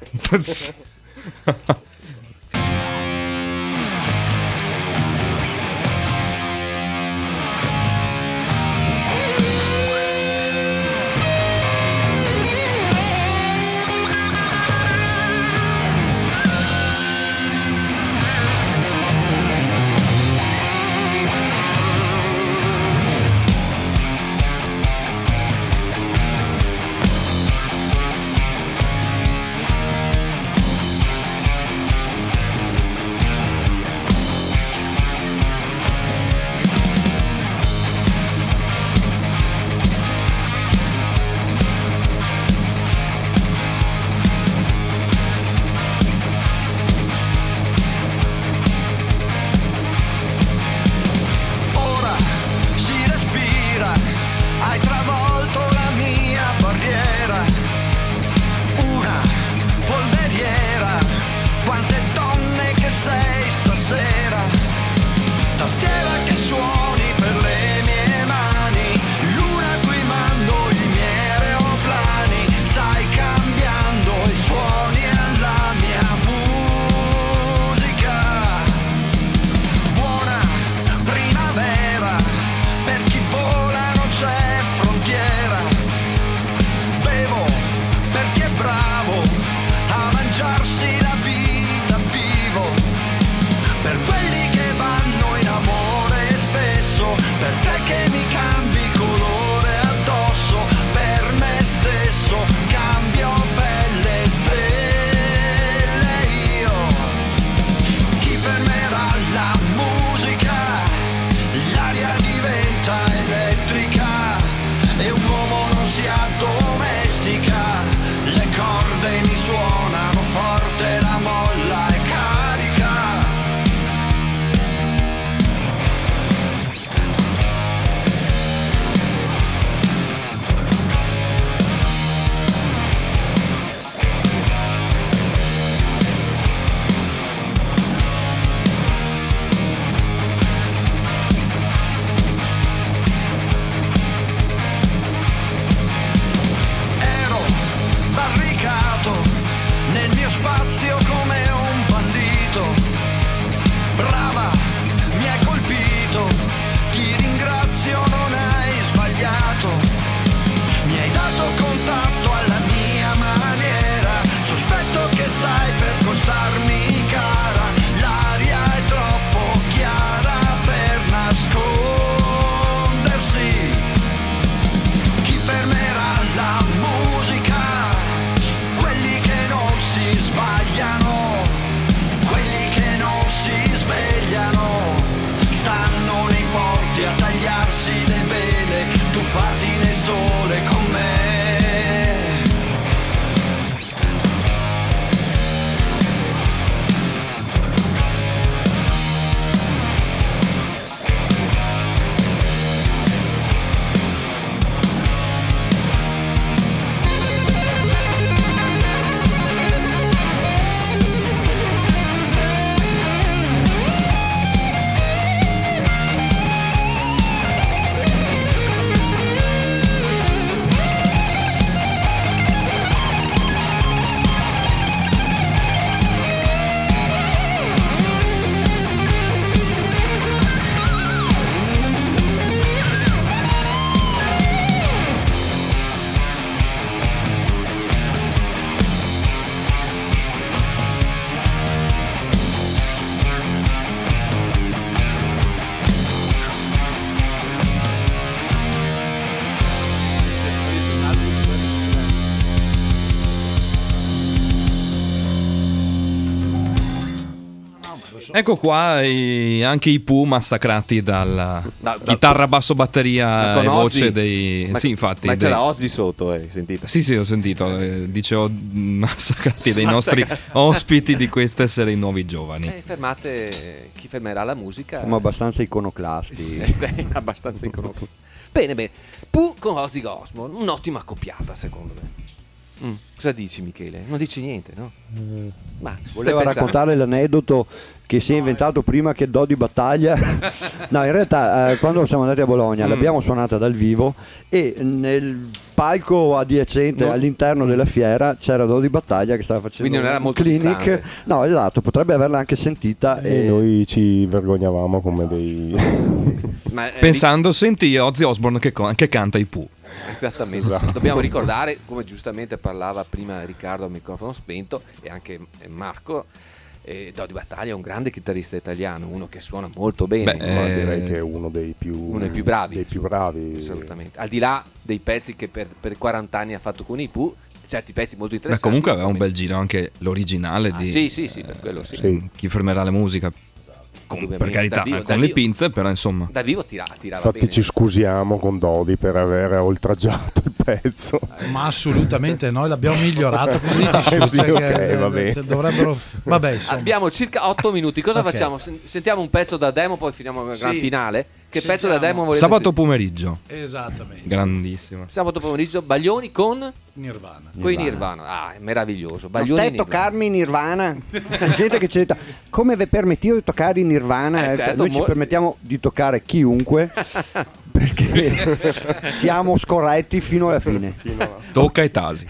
Ecco qua anche i Pooh massacrati dalla chitarra, basso, batteria e voce dei... sì, infatti. Ma c'era Ozzy sotto, sentite? Sì, ho sentito. Dicevo massacrati dei nostri ospiti di queste sere, i nuovi giovani. Fermate chi fermerà la musica. Siamo abbastanza iconoclasti. Sei abbastanza iconoclasti. Bene. Pooh con Ozzy Osbourne, un'ottima accoppiata secondo me. Cosa dici, Michele? Non dici niente, no? Ma voleva raccontare l'aneddoto che si è inventato prima che Do di Battaglia. No, in realtà quando siamo andati a Bologna l'abbiamo suonata dal vivo e nel palco adiacente all'interno della fiera c'era Do di Battaglia che stava facendo quindi non era molto clinic distante. No, esatto, potrebbe averla anche sentita e noi ci vergognavamo come dei pensando senti Ozzy Osbourne che canta i Pooh. Esattamente, esatto. Dobbiamo ricordare, come giustamente parlava prima Riccardo a microfono spento e anche Marco, Do di Battaglia è un grande chitarrista italiano, uno che suona molto bene. Direi che è uno dei più bravi. Assolutamente. Al di là dei pezzi che per 40 anni ha fatto con i Pooh, certi pezzi molto interessanti. Comunque aveva un bel giro anche l'originale di... Sì, per quello sì. Chi fermerà la musica. Per carità, con le pinze, però insomma. Da vivo tirava infatti bene. Ci scusiamo con Dodi per aver oltraggiato il pezzo. Ma assolutamente noi l'abbiamo migliorato. Come dici, va bene. Dovrebbero... Vabbè, insomma. Abbiamo circa 8 minuti. Cosa facciamo? Sentiamo un pezzo da demo, poi finiamo il gran finale. Che pezzo da demo volete? Sabato pomeriggio. Esattamente. Grandissimo. Sabato pomeriggio, Baglioni con Nirvana. Con i Nirvana. È meraviglioso. Baglioni non toccarmi Nirvana. Gente che c'è come vi permettete di toccare i Nirvana? Certo, noi ci permettiamo di toccare chiunque perché siamo scorretti fino alla fine. Tocca ai tasi.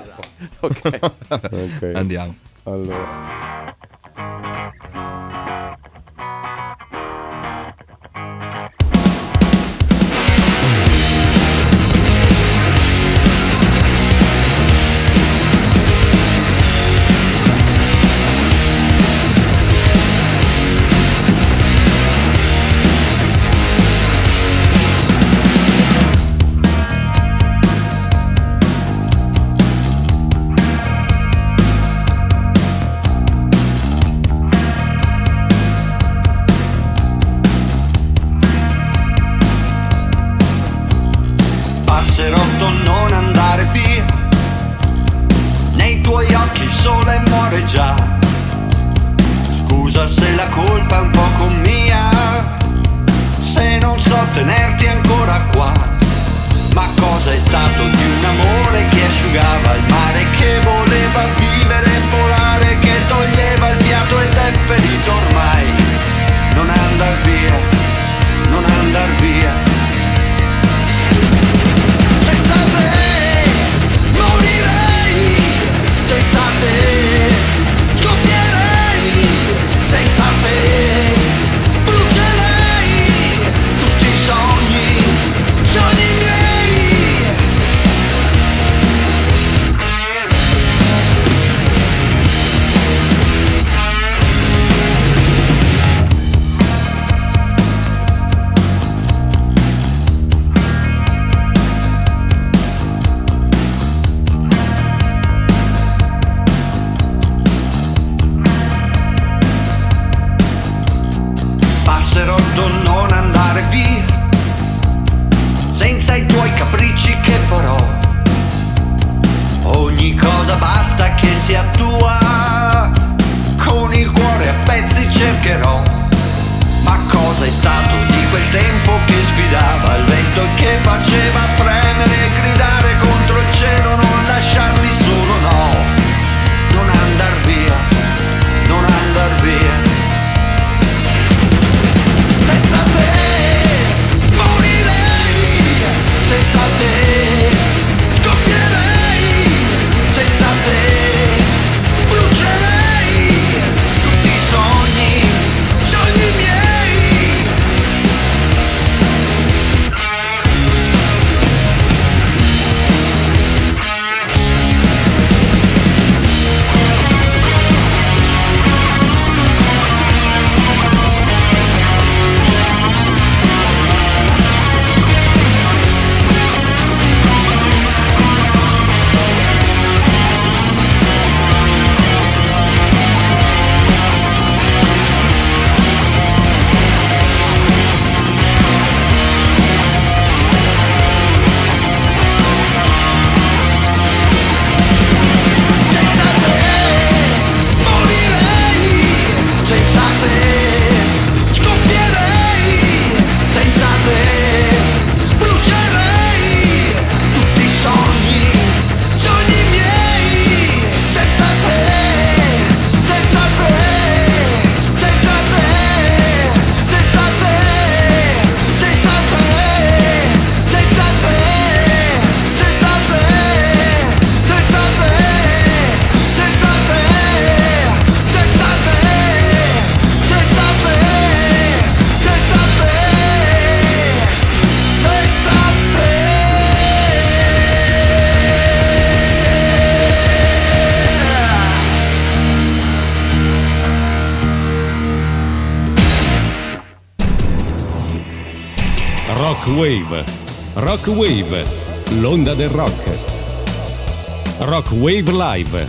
Ok. Andiamo. Allora. Passerotto, non andare via, nei tuoi occhi il sole muore già. Scusa se la colpa è un poco mia, se non so tenerti ancora qua. Ma cosa è stato di un amore che asciugava il mare, che voleva vivere e volare, che toglieva il fiato ed è ferito ormai. Non andar via, non andar via. Senza te morirei, senza te scoppierei, senza te brucerei tutti i sogni miei. Passerotto, non andare via, senza i tuoi capricci che farò. Ogni cosa basta che sia tua, con il cuore a pezzi cercherò. Ma cosa è stato di quel tempo che sfidava il vento e che faceva premere e gridare contro il cielo, non lasciarmi solo, no, non andar via, non andar via. Senza te morirei, senza te scoppierei, senza te brucerei tutti i sogni miei. Rock Wave, l'onda del rock. Rock Wave Live.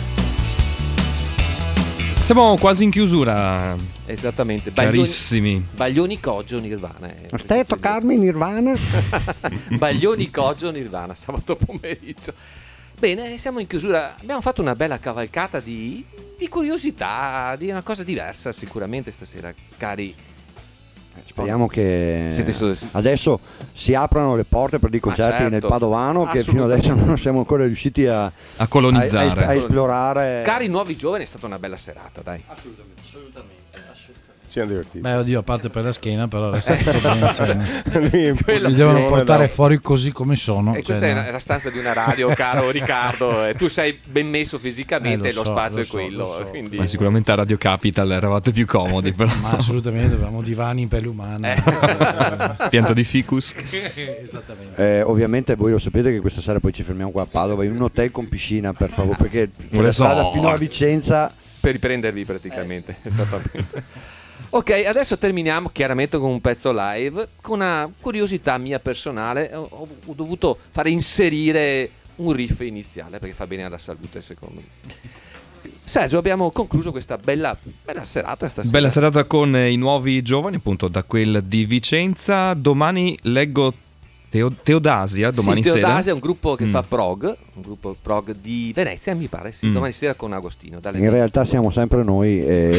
Siamo quasi in chiusura. Esattamente. Carissimi. Baglioni Coggio Nirvana. Stai a toccarmi Nirvana? Baglioni Coggio Nirvana, sabato pomeriggio. Bene, siamo in chiusura. Abbiamo fatto una bella cavalcata di curiosità, di una cosa diversa sicuramente stasera, cari. Speriamo che adesso si aprano le porte per i concerti nel Padovano, che fino adesso non siamo ancora riusciti a colonizzare, a esplorare. Cari nuovi giovani, è stata una bella serata, dai. Assolutamente. Siamo divertiti. Beh, oddio, a parte per la schiena, però resta tutto bene. Cioè, li devono portare fuori così come sono. E questa è la stanza di una radio, caro Riccardo. Tu sei ben messo fisicamente, lo spazio è quello. Quindi... Ma sicuramente a Radio Capital eravate più comodi, però. Ma assolutamente, avevamo divani in pelle umana. Pianta di ficus. Esattamente. Ovviamente voi lo sapete che questa sera poi ci fermiamo qua a Padova in un hotel con piscina, per favore, perché la strada fino a Vicenza per riprendervi praticamente. Esattamente. Ok, adesso terminiamo chiaramente con un pezzo live, con una curiosità mia personale. Ho dovuto fare inserire un riff iniziale perché fa bene alla salute, secondo me. Sergio, abbiamo concluso questa bella serata stasera. Bella serata con i nuovi giovani, appunto, da quel di Vicenza. Domani leggo Teodasia, domani sera. Teodasia è un gruppo che fa prog, un gruppo prog di Venezia, mi pare, sì, domani sera con Agostino. In realtà siamo sempre noi.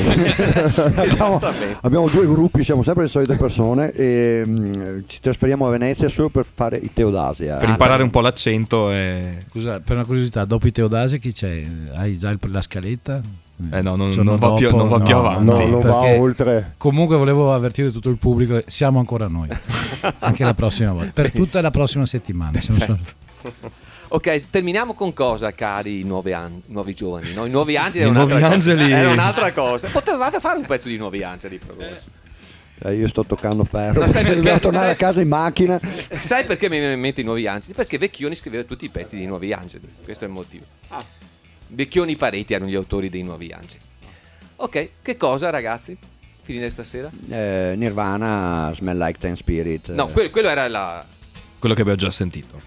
Abbiamo due gruppi, siamo sempre le solite persone e ci trasferiamo a Venezia solo per fare i Teodasia. Per imparare un po' l'accento. Scusa, per una curiosità, dopo i Teodasia chi c'è? Hai già la scaletta? No, non va più avanti. Non va oltre. Comunque volevo avvertire tutto il pubblico, siamo ancora noi, anche la prossima volta, per tutta la prossima settimana. Ok, terminiamo con cosa, cari nuovi giovani? No? I nuovi angeli era un'altra cosa. Potevate fare un pezzo di Nuovi Angeli, io sto toccando ferro, dobbiamo tornare a casa in macchina. Sai perché mi viene in mente i Nuovi Angeli? Perché Vecchioni scriveva tutti i pezzi di Nuovi Angeli, questo è il motivo. Vecchioni Pareti erano gli autori dei Nuovi Angeli. Ok, che cosa, ragazzi? Finire stasera? Nirvana, Smell Like Teen Spirit. No, quello era quello che abbiamo già sentito.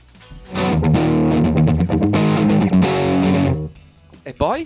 E poi?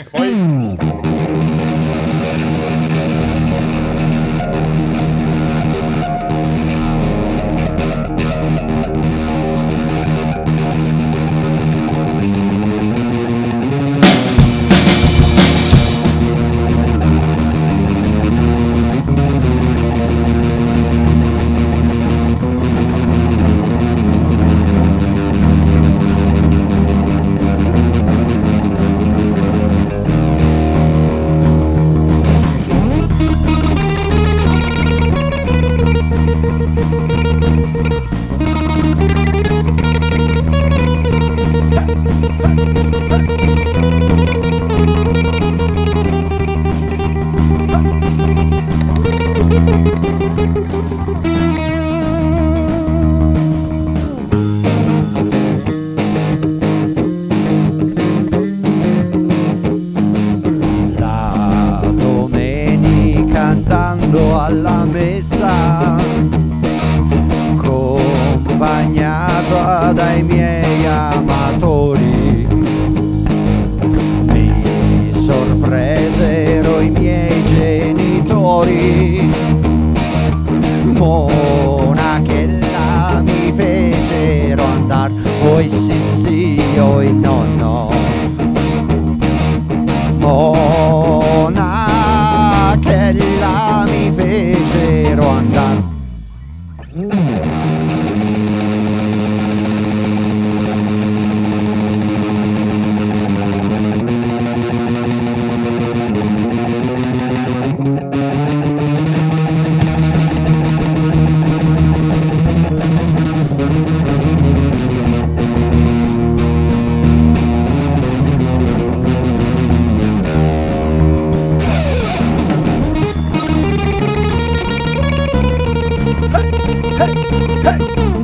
Alla messa, accompagnato dai miei amatori, mi sorpresero i miei genitori. Monachella mi fecero andar, oi sì, oi no. Monachella mi fecero andare. Hey!